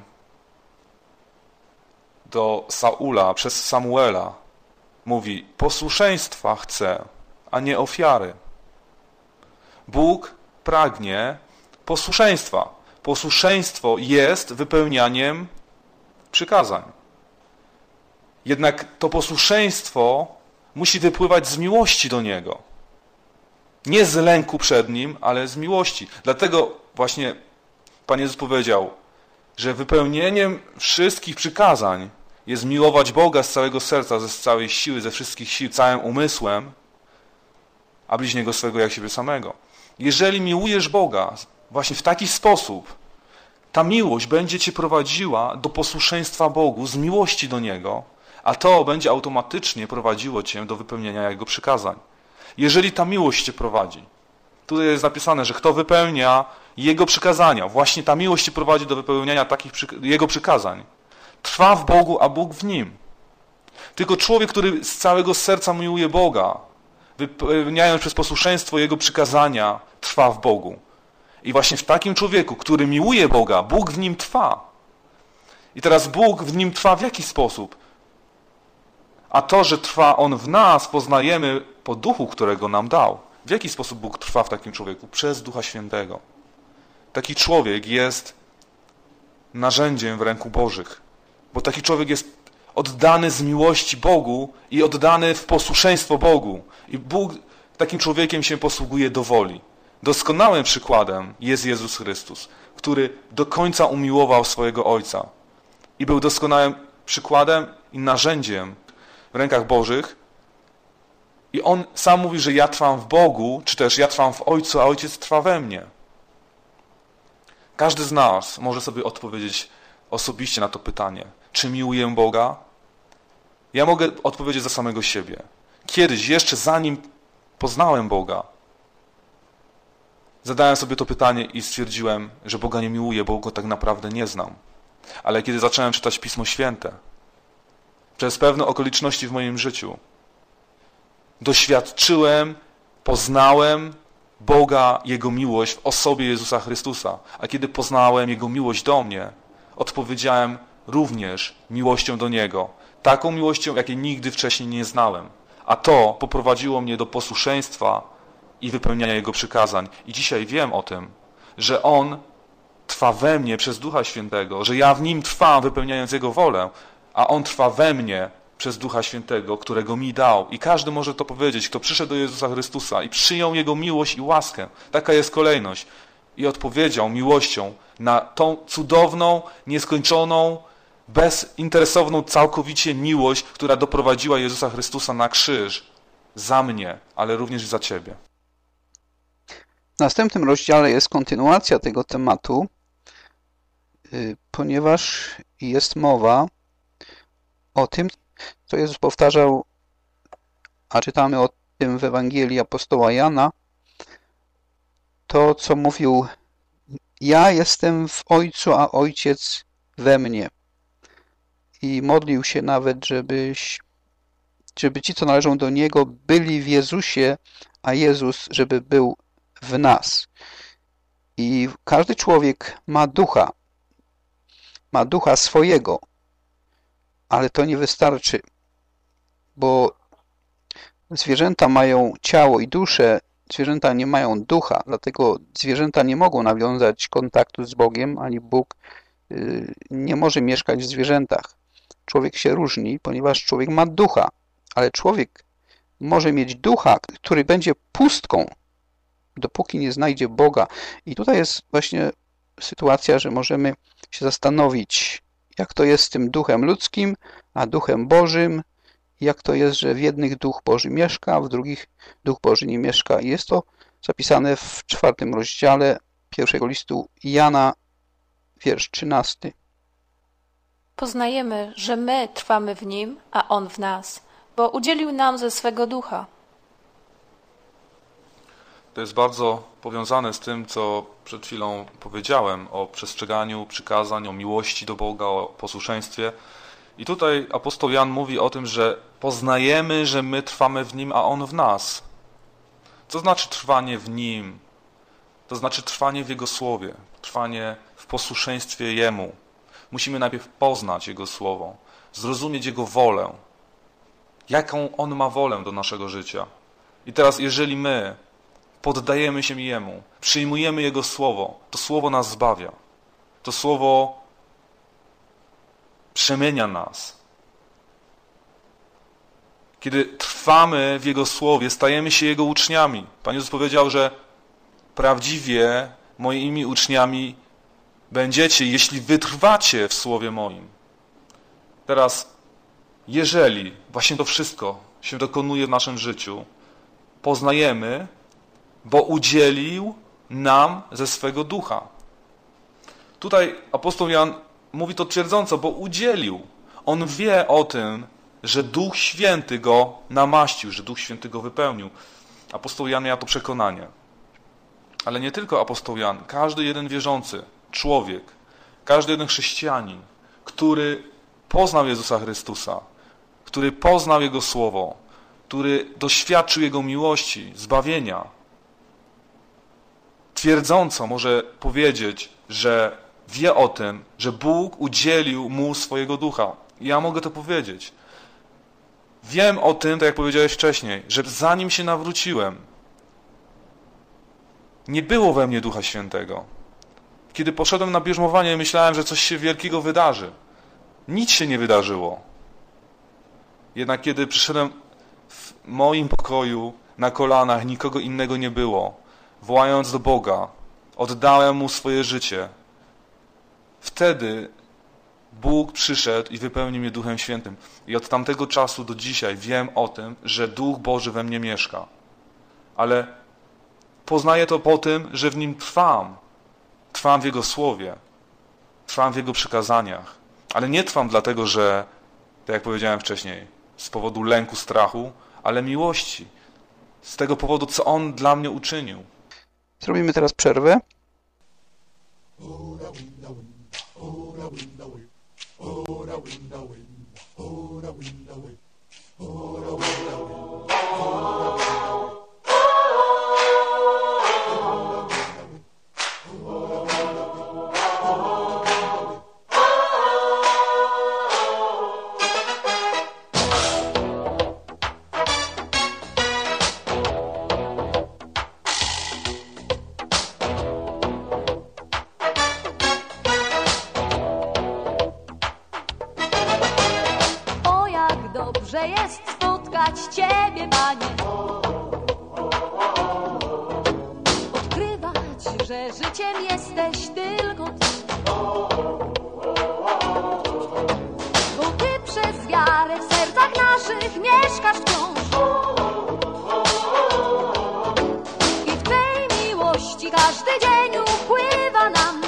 do Saula przez Samuela, mówi, posłuszeństwa chcę, a nie ofiary. Bóg pragnie posłuszeństwa. Posłuszeństwo jest wypełnianiem przykazań. Jednak to posłuszeństwo musi wypływać z miłości do Niego. Nie z lęku przed Nim, ale z miłości. Dlatego właśnie Pan Jezus powiedział, że wypełnieniem wszystkich przykazań jest miłować Boga z całego serca, ze całej siły, ze wszystkich sił, całym umysłem, a bliźniego swego jak siebie samego. Jeżeli miłujesz Boga właśnie w taki sposób, ta miłość będzie cię prowadziła do posłuszeństwa Bogu, z miłości do Niego, a to będzie automatycznie prowadziło cię do wypełnienia Jego przykazań. Jeżeli ta miłość cię prowadzi, tutaj jest napisane, że kto wypełnia Jego przykazania, właśnie ta miłość cię prowadzi do wypełniania Jego przykazań. Trwa w Bogu, a Bóg w nim. Tylko człowiek, który z całego serca miłuje Boga, wypełniając przez posłuszeństwo Jego przykazania, trwa w Bogu. I właśnie w takim człowieku, który miłuje Boga, Bóg w nim trwa. I teraz Bóg w nim trwa w jaki sposób? A to, że trwa On w nas, poznajemy po duchu, którego nam dał. W jaki sposób Bóg trwa w takim człowieku? Przez Ducha Świętego. Taki człowiek jest narzędziem w ręku Bożych. Bo taki człowiek jest oddany z miłości Bogu i oddany w posłuszeństwo Bogu. I Bóg takim człowiekiem się posługuje do woli. Doskonałym przykładem jest Jezus Chrystus, który do końca umiłował swojego Ojca. I był doskonałym przykładem i narzędziem w rękach Bożych, I on sam mówi, że ja trwam w Bogu, czy też ja trwam w Ojcu, a Ojciec trwa we mnie. Każdy z nas może sobie odpowiedzieć osobiście na to pytanie. Czy miłuję Boga? Ja mogę odpowiedzieć za samego siebie. Kiedyś, jeszcze zanim poznałem Boga, zadałem sobie to pytanie i stwierdziłem, że Boga nie miłuję, bo Go tak naprawdę nie znam. Ale kiedy zacząłem czytać Pismo Święte, przez pewne okoliczności w moim życiu, doświadczyłem, poznałem Boga, Jego miłość w osobie Jezusa Chrystusa. A kiedy poznałem Jego miłość do mnie, odpowiedziałem również miłością do Niego. Taką miłością, jakiej nigdy wcześniej nie znałem. A to poprowadziło mnie do posłuszeństwa i wypełniania Jego przykazań. I dzisiaj wiem o tym, że On trwa we mnie przez Ducha Świętego, że ja w Nim trwam, wypełniając Jego wolę, a On trwa we mnie przez Ducha Świętego, którego mi dał. I każdy może to powiedzieć, kto przyszedł do Jezusa Chrystusa i przyjął Jego miłość i łaskę. Taka jest kolejność. I odpowiedział miłością na tą cudowną, nieskończoną, bezinteresowną całkowicie miłość, która doprowadziła Jezusa Chrystusa na krzyż za mnie, ale również i za ciebie. W następnym rozdziale jest kontynuacja tego tematu, ponieważ jest mowa o tym, co Jezus powtarzał, a czytamy o tym w Ewangelii apostoła Jana, to, co mówił: ja jestem w Ojcu, a Ojciec we mnie. I modlił się nawet, żeby ci, co należą do Niego, byli w Jezusie, a Jezus, żeby był w nas. I każdy człowiek ma ducha swojego, ale to nie wystarczy, bo zwierzęta mają ciało i duszę, zwierzęta nie mają ducha, dlatego zwierzęta nie mogą nawiązać kontaktu z Bogiem, ani Bóg nie może mieszkać w zwierzętach. Człowiek się różni, ponieważ człowiek ma ducha, ale człowiek może mieć ducha, który będzie pustką, dopóki nie znajdzie Boga. I tutaj jest właśnie sytuacja, że możemy się zastanowić, jak to jest z tym duchem ludzkim, a duchem Bożym, jak to jest, że w jednych duch Boży mieszka, a w drugich duch Boży nie mieszka. I jest to zapisane w 4 rozdziale pierwszego listu Jana, wiersz 13. Poznajemy, że my trwamy w Nim, a On w nas, bo udzielił nam ze swego ducha. To jest bardzo powiązane z tym, co przed chwilą powiedziałem o przestrzeganiu przykazań, o miłości do Boga, o posłuszeństwie. I tutaj apostoł Jan mówi o tym, że poznajemy, że my trwamy w Nim, a On w nas. Co znaczy trwanie w Nim? To znaczy trwanie w Jego Słowie, trwanie w posłuszeństwie Jemu. Musimy najpierw poznać Jego Słowo, zrozumieć Jego wolę. Jaką On ma wolę do naszego życia. I teraz, jeżeli my poddajemy się Jemu, przyjmujemy Jego Słowo, to Słowo nas zbawia. To Słowo przemienia nas. Kiedy trwamy w Jego Słowie, stajemy się Jego uczniami. Pan Jezus powiedział, że prawdziwie moimi uczniami będziecie, jeśli wytrwacie w Słowie moim. Teraz, jeżeli właśnie to wszystko się dokonuje w naszym życiu, poznajemy, bo udzielił nam ze swego ducha. Tutaj apostoł Jan mówi to twierdząco, bo udzielił. On wie o tym, że Duch Święty go namaścił, że Duch Święty go wypełnił. Apostoł Jan miał to przekonanie. Ale nie tylko apostoł Jan, każdy jeden wierzący człowiek, każdy jeden chrześcijanin, który poznał Jezusa Chrystusa, który poznał Jego Słowo, który doświadczył Jego miłości, zbawienia, twierdząco może powiedzieć, że wie o tym, że Bóg udzielił mu swojego ducha. I ja mogę to powiedzieć. Wiem o tym, tak jak powiedziałeś wcześniej, że zanim się nawróciłem, nie było we mnie Ducha Świętego. Kiedy poszedłem na bierzmowanie, myślałem, że coś się wielkiego wydarzy. Nic się nie wydarzyło. Jednak kiedy przyszedłem w moim pokoju na kolanach, nikogo innego nie było, wołając do Boga, oddałem Mu swoje życie. Wtedy Bóg przyszedł i wypełnił mnie Duchem Świętym. I od tamtego czasu do dzisiaj wiem o tym, że Duch Boży we mnie mieszka. Ale poznaję to po tym, że w Nim trwam. Trwam w Jego Słowie. Trwam w Jego przykazaniach. Ale nie trwam dlatego, że, tak jak powiedziałem wcześniej, z powodu lęku, strachu, ale miłości. Z tego powodu, co On dla mnie uczynił. Zrobimy teraz przerwę. Dobrze jest spotkać Ciebie, Panie. Odkrywać, że życiem jesteś tylko Ty. Bo Ty przez wiarę w sercach naszych mieszkasz wciąż. I w tej miłości każdy dzień upływa nam.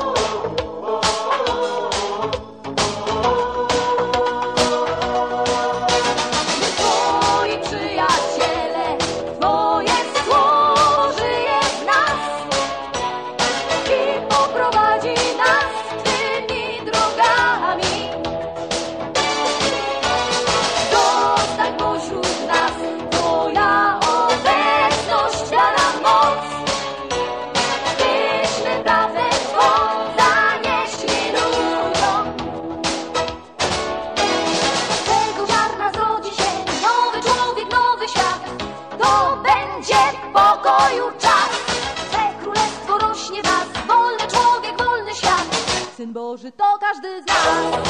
Syn Boży to każdy z nas.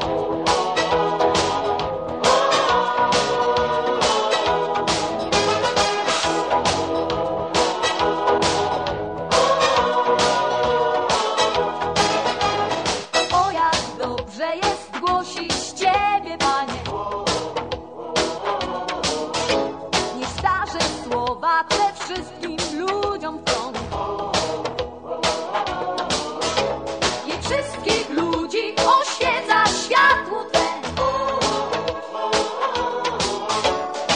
O, jak dobrze jest głosić Ciebie, Panie. Niech starze słowa te wszystkim ludziom wtrąd. Wszystkich ludzi oświeca światło Twe.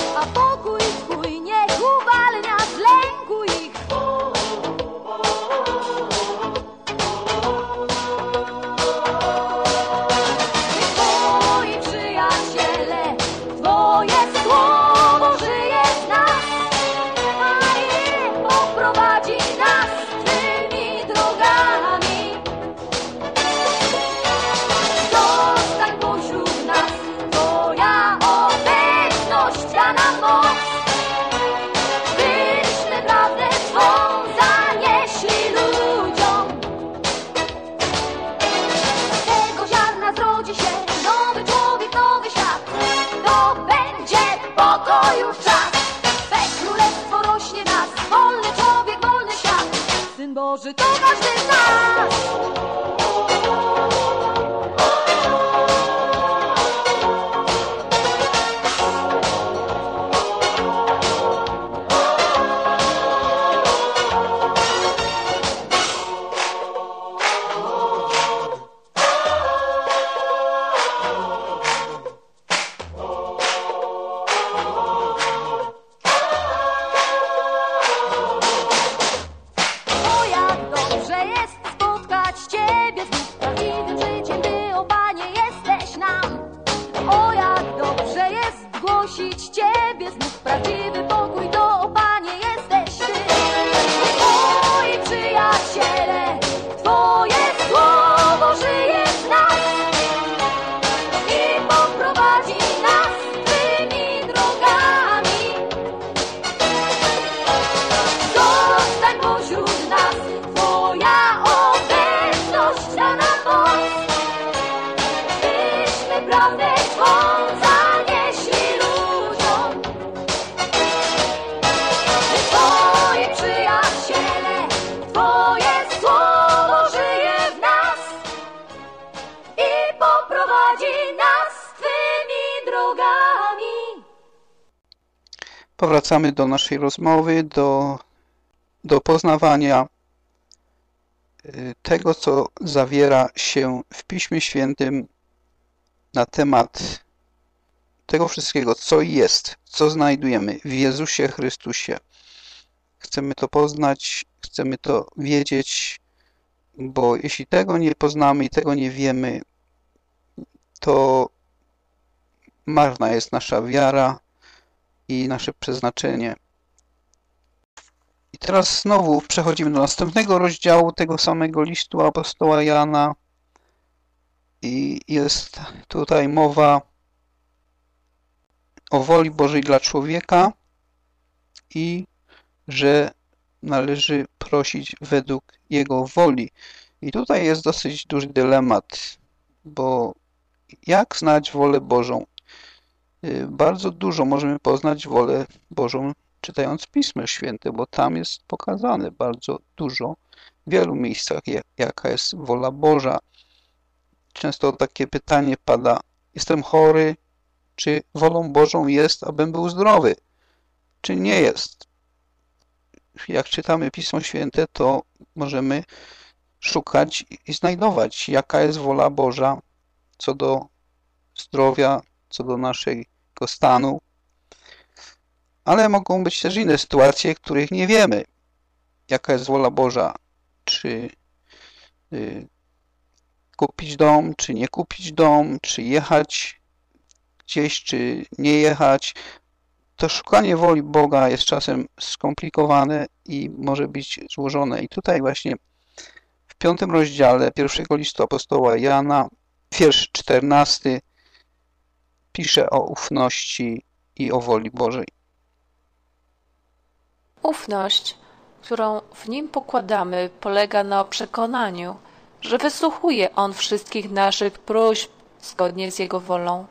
powracamy do naszej rozmowy, do poznawania tego, co zawiera się w Piśmie Świętym na temat tego wszystkiego, co jest, co znajdujemy w Jezusie Chrystusie. Chcemy to poznać, chcemy to wiedzieć, bo jeśli tego nie poznamy i tego nie wiemy, to marna jest nasza wiara i nasze przeznaczenie. I teraz znowu przechodzimy do następnego rozdziału tego samego listu apostoła Jana i jest tutaj mowa o woli Bożej dla człowieka i że należy prosić według Jego woli. I tutaj jest dosyć duży dylemat, bo jak znać wolę Bożą? Bardzo dużo możemy poznać wolę Bożą, czytając Pismo Święte, bo tam jest pokazane bardzo dużo, w wielu miejscach, jaka jest wola Boża. Często takie pytanie pada, jestem chory, czy wolą Bożą jest, abym był zdrowy, czy nie jest? Jak czytamy Pismo Święte, to możemy szukać i znajdować, jaka jest wola Boża co do zdrowia, co do naszego stanu. Ale mogą być też inne sytuacje, których nie wiemy, jaka jest wola Boża, czy kupić dom, czy nie kupić dom, czy jechać gdzieś, czy nie jechać. To szukanie woli Boga jest czasem skomplikowane i może być złożone. I tutaj właśnie w 5 rozdziale pierwszego listu apostoła Jana, wiersz 14, pisze o ufności i o woli Bożej. Ufność, którą w Nim pokładamy, polega na przekonaniu, że wysłuchuje On wszystkich naszych próśb zgodnie z Jego wolą.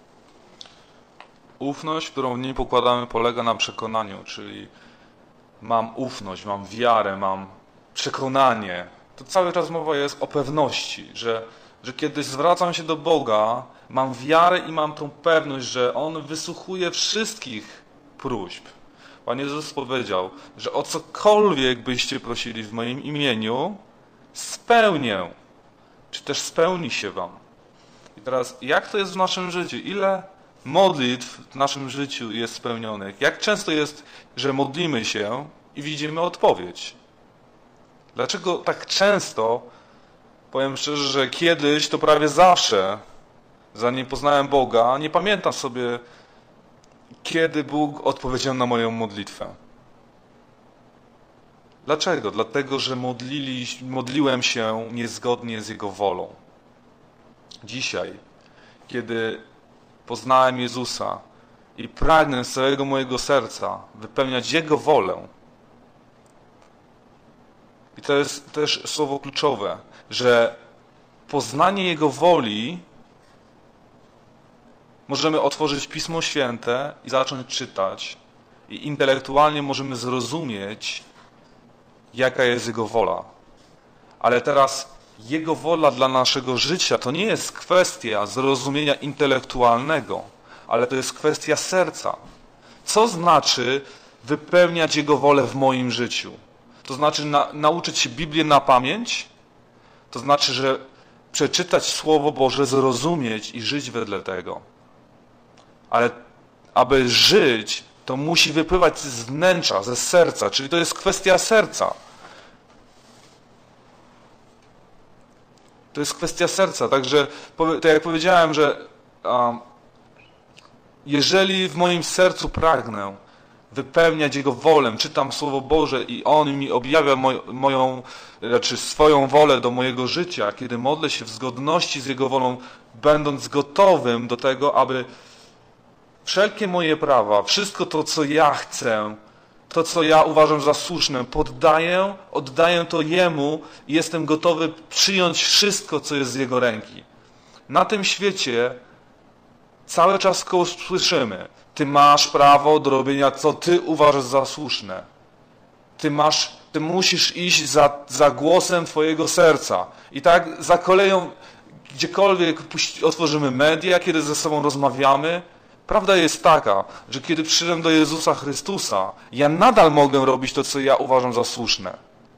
Ufność, którą w Nim pokładamy, polega na przekonaniu, czyli mam ufność, mam wiarę, mam przekonanie. To cały czas mowa jest o pewności, że kiedy zwracam się do Boga, mam wiarę i mam tą pewność, że On wysłuchuje wszystkich próśb. Pan Jezus powiedział, że o cokolwiek byście prosili w moim imieniu, spełnię, czy też spełni się wam. I teraz, jak to jest w naszym życiu? Ile modlitw w naszym życiu jest spełnionych? Jak często jest, że modlimy się i widzimy odpowiedź? Dlaczego tak często? Powiem szczerze, że kiedyś to prawie zawsze, zanim poznałem Boga, nie pamiętam sobie, kiedy Bóg odpowiedział na moją modlitwę. Dlaczego? Dlatego, że modliłem się niezgodnie z Jego wolą. Dzisiaj, kiedy poznałem Jezusa i pragnę z całego mojego serca wypełniać Jego wolę, i to jest też słowo kluczowe, że poznanie Jego woli możemy otworzyć Pismo Święte i zacząć czytać i intelektualnie możemy zrozumieć, jaka jest Jego wola. Ale teraz Jego wola dla naszego życia to nie jest kwestia zrozumienia intelektualnego, ale to jest kwestia serca. Co znaczy wypełniać Jego wolę w moim życiu? To znaczy nauczyć się Biblię na pamięć? To znaczy, że przeczytać Słowo Boże, zrozumieć i żyć wedle tego. Ale aby żyć, to musi wypływać z wnętrza, ze serca, czyli to jest kwestia serca. To jest kwestia serca, także tak jak powiedziałem, że jeżeli w moim sercu pragnę wypełniać Jego wolę, czytam Słowo Boże i On mi objawia swoją wolę do mojego życia, kiedy modlę się w zgodności z Jego wolą, będąc gotowym do tego, aby wszelkie moje prawa, wszystko to, co ja chcę, to, co ja uważam za słuszne, oddaję to Jemu i jestem gotowy przyjąć wszystko, co jest z Jego ręki. Na tym świecie cały czas słyszymy, ty masz prawo do robienia, co ty uważasz za słuszne. Ty musisz iść za głosem twojego serca. I tak za koleją, gdziekolwiek otworzymy media, kiedy ze sobą rozmawiamy, Prawda jest taka, że kiedy przyszedłem do Jezusa Chrystusa, ja nadal mogę robić to, co ja uważam za słuszne.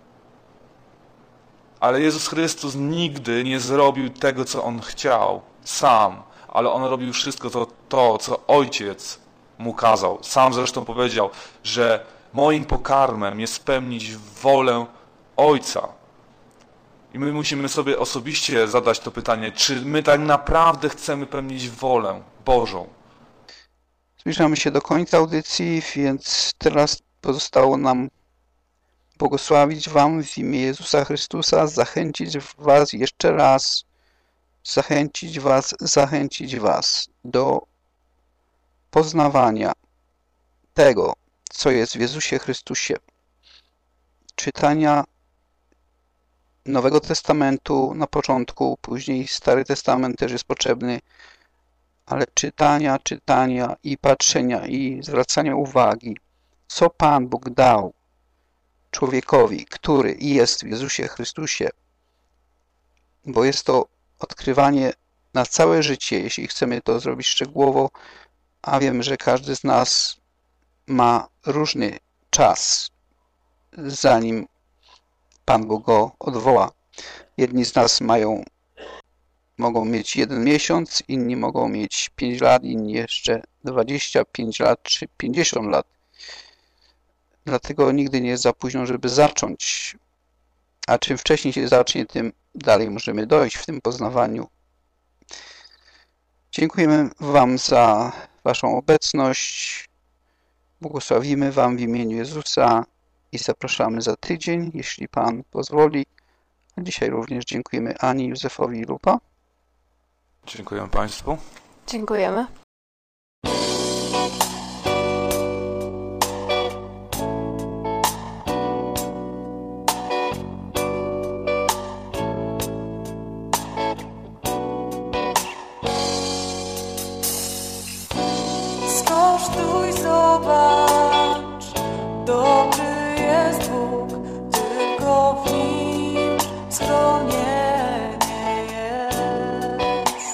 Ale Jezus Chrystus nigdy nie zrobił tego, co On chciał sam, ale On robił wszystko to, co Ojciec Mu kazał. Sam zresztą powiedział, że moim pokarmem jest spełnić wolę Ojca. I my musimy sobie osobiście zadać to pytanie, czy my tak naprawdę chcemy pełnić wolę Bożą. Zbliżamy się do końca audycji, więc teraz pozostało nam błogosławić Wam w imię Jezusa Chrystusa, zachęcić Was jeszcze raz, zachęcić Was do poznawania tego, co jest w Jezusie Chrystusie, czytania Nowego Testamentu na początku, później Stary Testament też jest potrzebny, ale czytania i patrzenia i zwracania uwagi, co Pan Bóg dał człowiekowi, który jest w Jezusie Chrystusie, bo jest to odkrywanie na całe życie, jeśli chcemy to zrobić szczegółowo, a wiem, że każdy z nas ma różny czas, zanim Pan Bóg go odwoła. Jedni z nas mogą mieć 1 miesiąc, inni mogą mieć 5 lat, inni jeszcze 25 lat czy 50 lat. Dlatego nigdy nie jest za późno, żeby zacząć. A czym wcześniej się zacznie, tym dalej możemy dojść w tym poznawaniu. Dziękujemy Wam za Waszą obecność. Błogosławimy Wam w imieniu Jezusa i zapraszamy za tydzień, jeśli Pan pozwoli. A dzisiaj również dziękujemy Ani, Józefowi i Lupa. Dziękuję Państwu. Dziękujemy. Skosztuj, zobacz, dobry jest Bóg, tylko w Nim schronienie jest.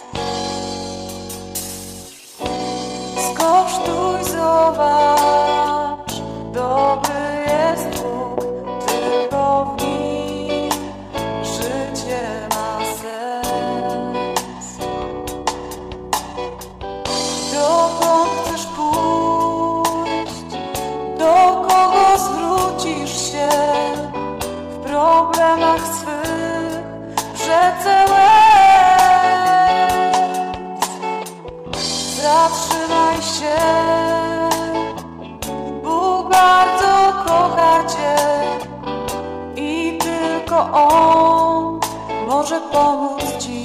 Skosztuj, zobacz, dobry jest Bóg, tylko w Nim życie ma sens. Dokąd chcesz pójść, do kogo zwrócisz się w problemach swych, w rzece łez? Zatrzymaj się, Bóg bardzo kocha Cię i tylko On może pomóc Ci.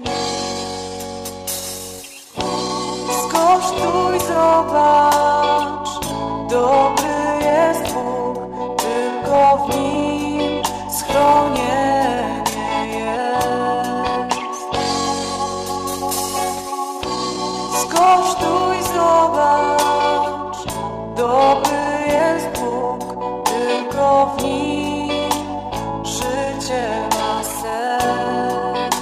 Skosztuj, zobacz, dobry jest Bóg, tylko w Nim schronienie jest. Skosztuj, zobacz, dobry jest Bóg, tylko w Nim życie ma sens.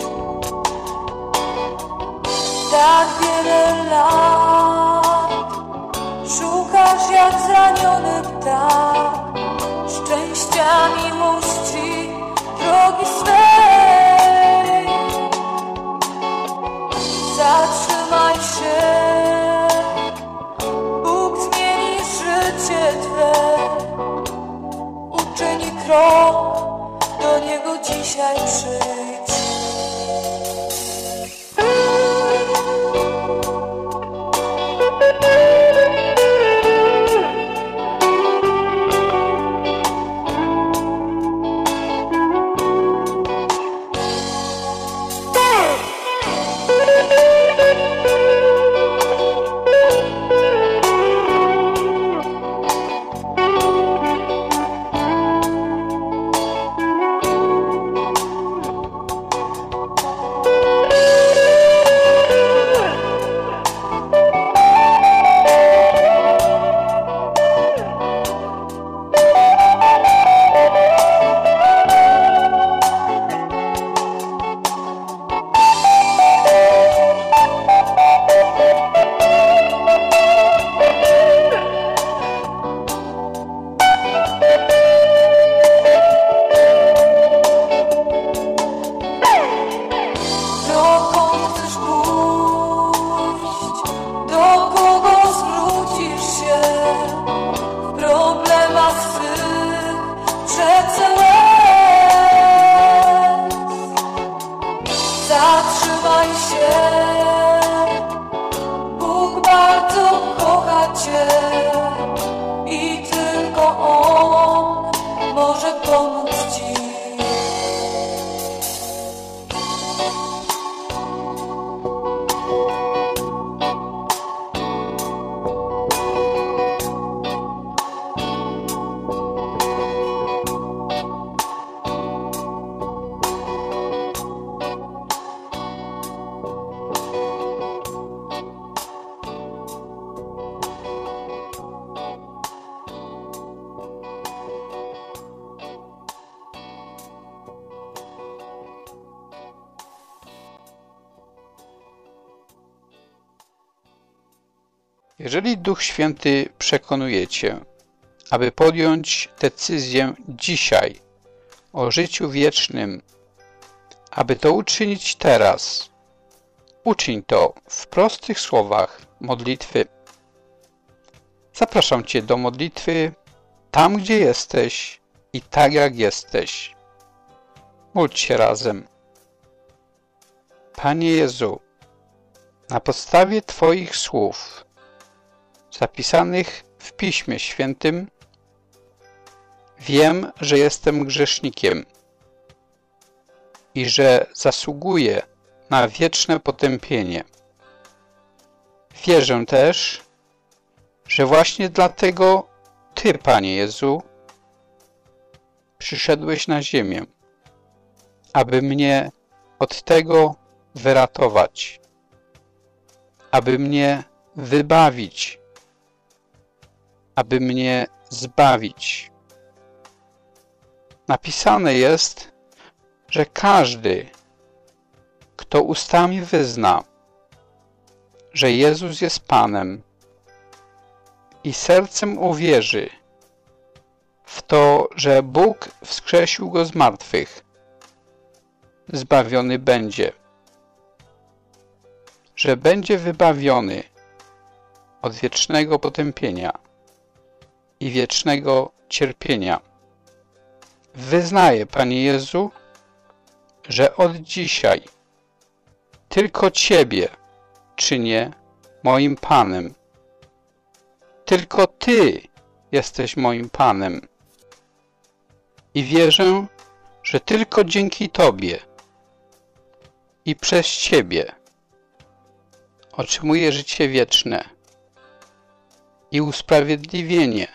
Tak wiele lat szukasz jak zraniony ptak szczęścia, miłości, drogi swej. Zatrzymaj się, Bóg zmieni życie Twe, uczyni krok, do Niego dzisiaj przyjdź. Jeżeli Duch Święty przekonuje Cię, aby podjąć decyzję dzisiaj o życiu wiecznym, aby to uczynić teraz, uczyń to w prostych słowach modlitwy. Zapraszam Cię do modlitwy tam, gdzie jesteś i tak jak jesteś. Módl się razem. Panie Jezu, na podstawie Twoich słów zapisanych w Piśmie Świętym wiem, że jestem grzesznikiem i że zasługuję na wieczne potępienie. Wierzę też, że właśnie dlatego Ty, Panie Jezu, przyszedłeś na ziemię, aby mnie od tego wyratować, aby mnie wybawić, aby mnie zbawić. Napisane jest, że każdy, kto ustami wyzna, że Jezus jest Panem i sercem uwierzy w to, że Bóg wskrzesił Go z martwych, zbawiony będzie, że będzie wybawiony od wiecznego potępienia i wiecznego cierpienia. Wyznaję, Panie Jezu, że od dzisiaj tylko Ciebie czynię moim Panem. Tylko Ty jesteś moim Panem. I wierzę, że tylko dzięki Tobie i przez Ciebie otrzymuję życie wieczne i usprawiedliwienie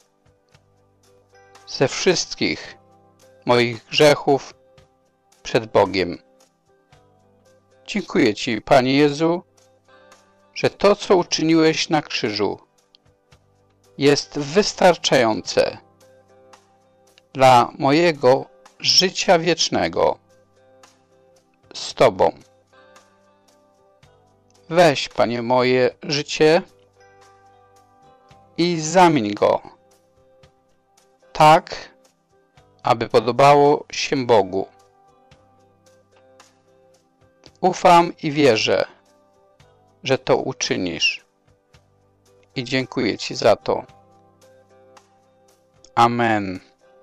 ze wszystkich moich grzechów przed Bogiem. Dziękuję Ci, Panie Jezu, że to, co uczyniłeś na krzyżu, jest wystarczające dla mojego życia wiecznego z Tobą. Weź, Panie, moje życie i zamień go tak, aby podobało się Bogu. Ufam i wierzę, że to uczynisz. I dziękuję Ci za to. Amen.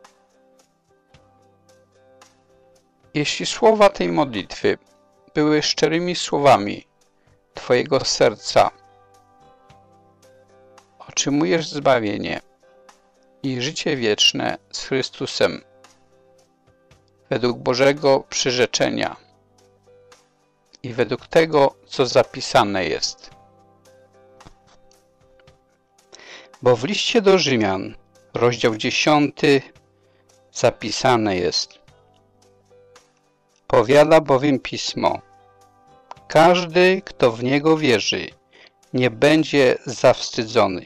Jeśli słowa tej modlitwy były szczerymi słowami Twojego serca, otrzymujesz zbawienie i życie wieczne z Chrystusem według Bożego przyrzeczenia i według tego, co zapisane jest. Bo w liście do Rzymian, rozdział 10, zapisane jest: powiada bowiem Pismo: każdy, kto w Niego wierzy, nie będzie zawstydzony.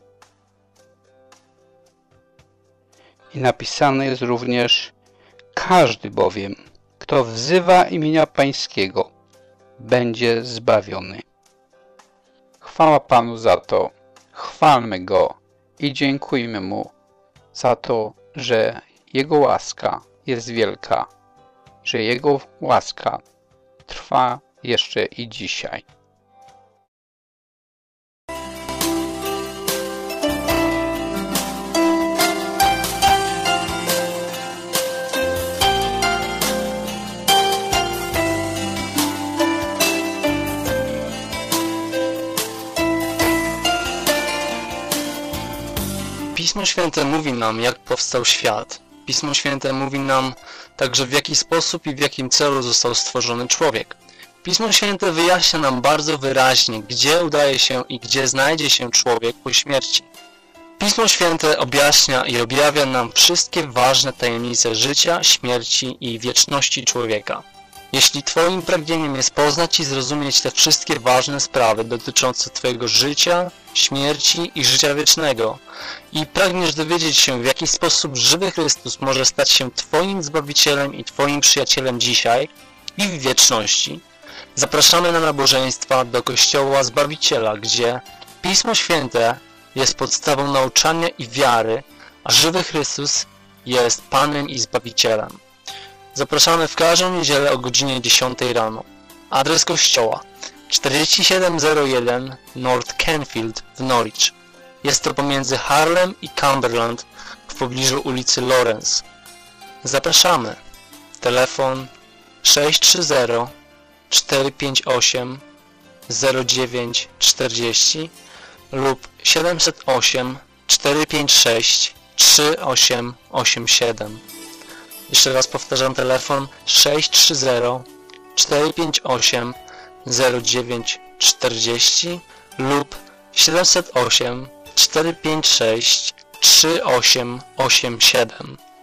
I napisane jest również: każdy bowiem, kto wzywa imienia Pańskiego, będzie zbawiony. Chwała Panu za to. Chwalmy Go i dziękujmy Mu za to, że Jego łaska jest wielka, że Jego łaska trwa jeszcze i dzisiaj. Pismo Święte mówi nam, jak powstał świat. Pismo Święte mówi nam także, w jaki sposób i w jakim celu został stworzony człowiek. Pismo Święte wyjaśnia nam bardzo wyraźnie, gdzie udaje się i gdzie znajdzie się człowiek po śmierci. Pismo Święte objaśnia i objawia nam wszystkie ważne tajemnice życia, śmierci i wieczności człowieka. Jeśli Twoim pragnieniem jest poznać i zrozumieć te wszystkie ważne sprawy dotyczące Twojego życia, śmierci i życia wiecznego i pragniesz dowiedzieć się, w jaki sposób żywy Chrystus może stać się Twoim Zbawicielem i Twoim przyjacielem dzisiaj i w wieczności, zapraszamy na nabożeństwa do Kościoła Zbawiciela, gdzie Pismo Święte jest podstawą nauczania i wiary, a żywy Chrystus jest Panem i Zbawicielem. Zapraszamy w każdą niedzielę o godzinie 10 rano. Adres kościoła 4701 North Canfield w Norwich. Jest to pomiędzy Harlem i Cumberland w pobliżu ulicy Lawrence. Zapraszamy. Telefon 630 458 0940 lub 708 456 3887. Jeszcze raz powtarzam, telefon 630 458 0940 lub 708 456 3887.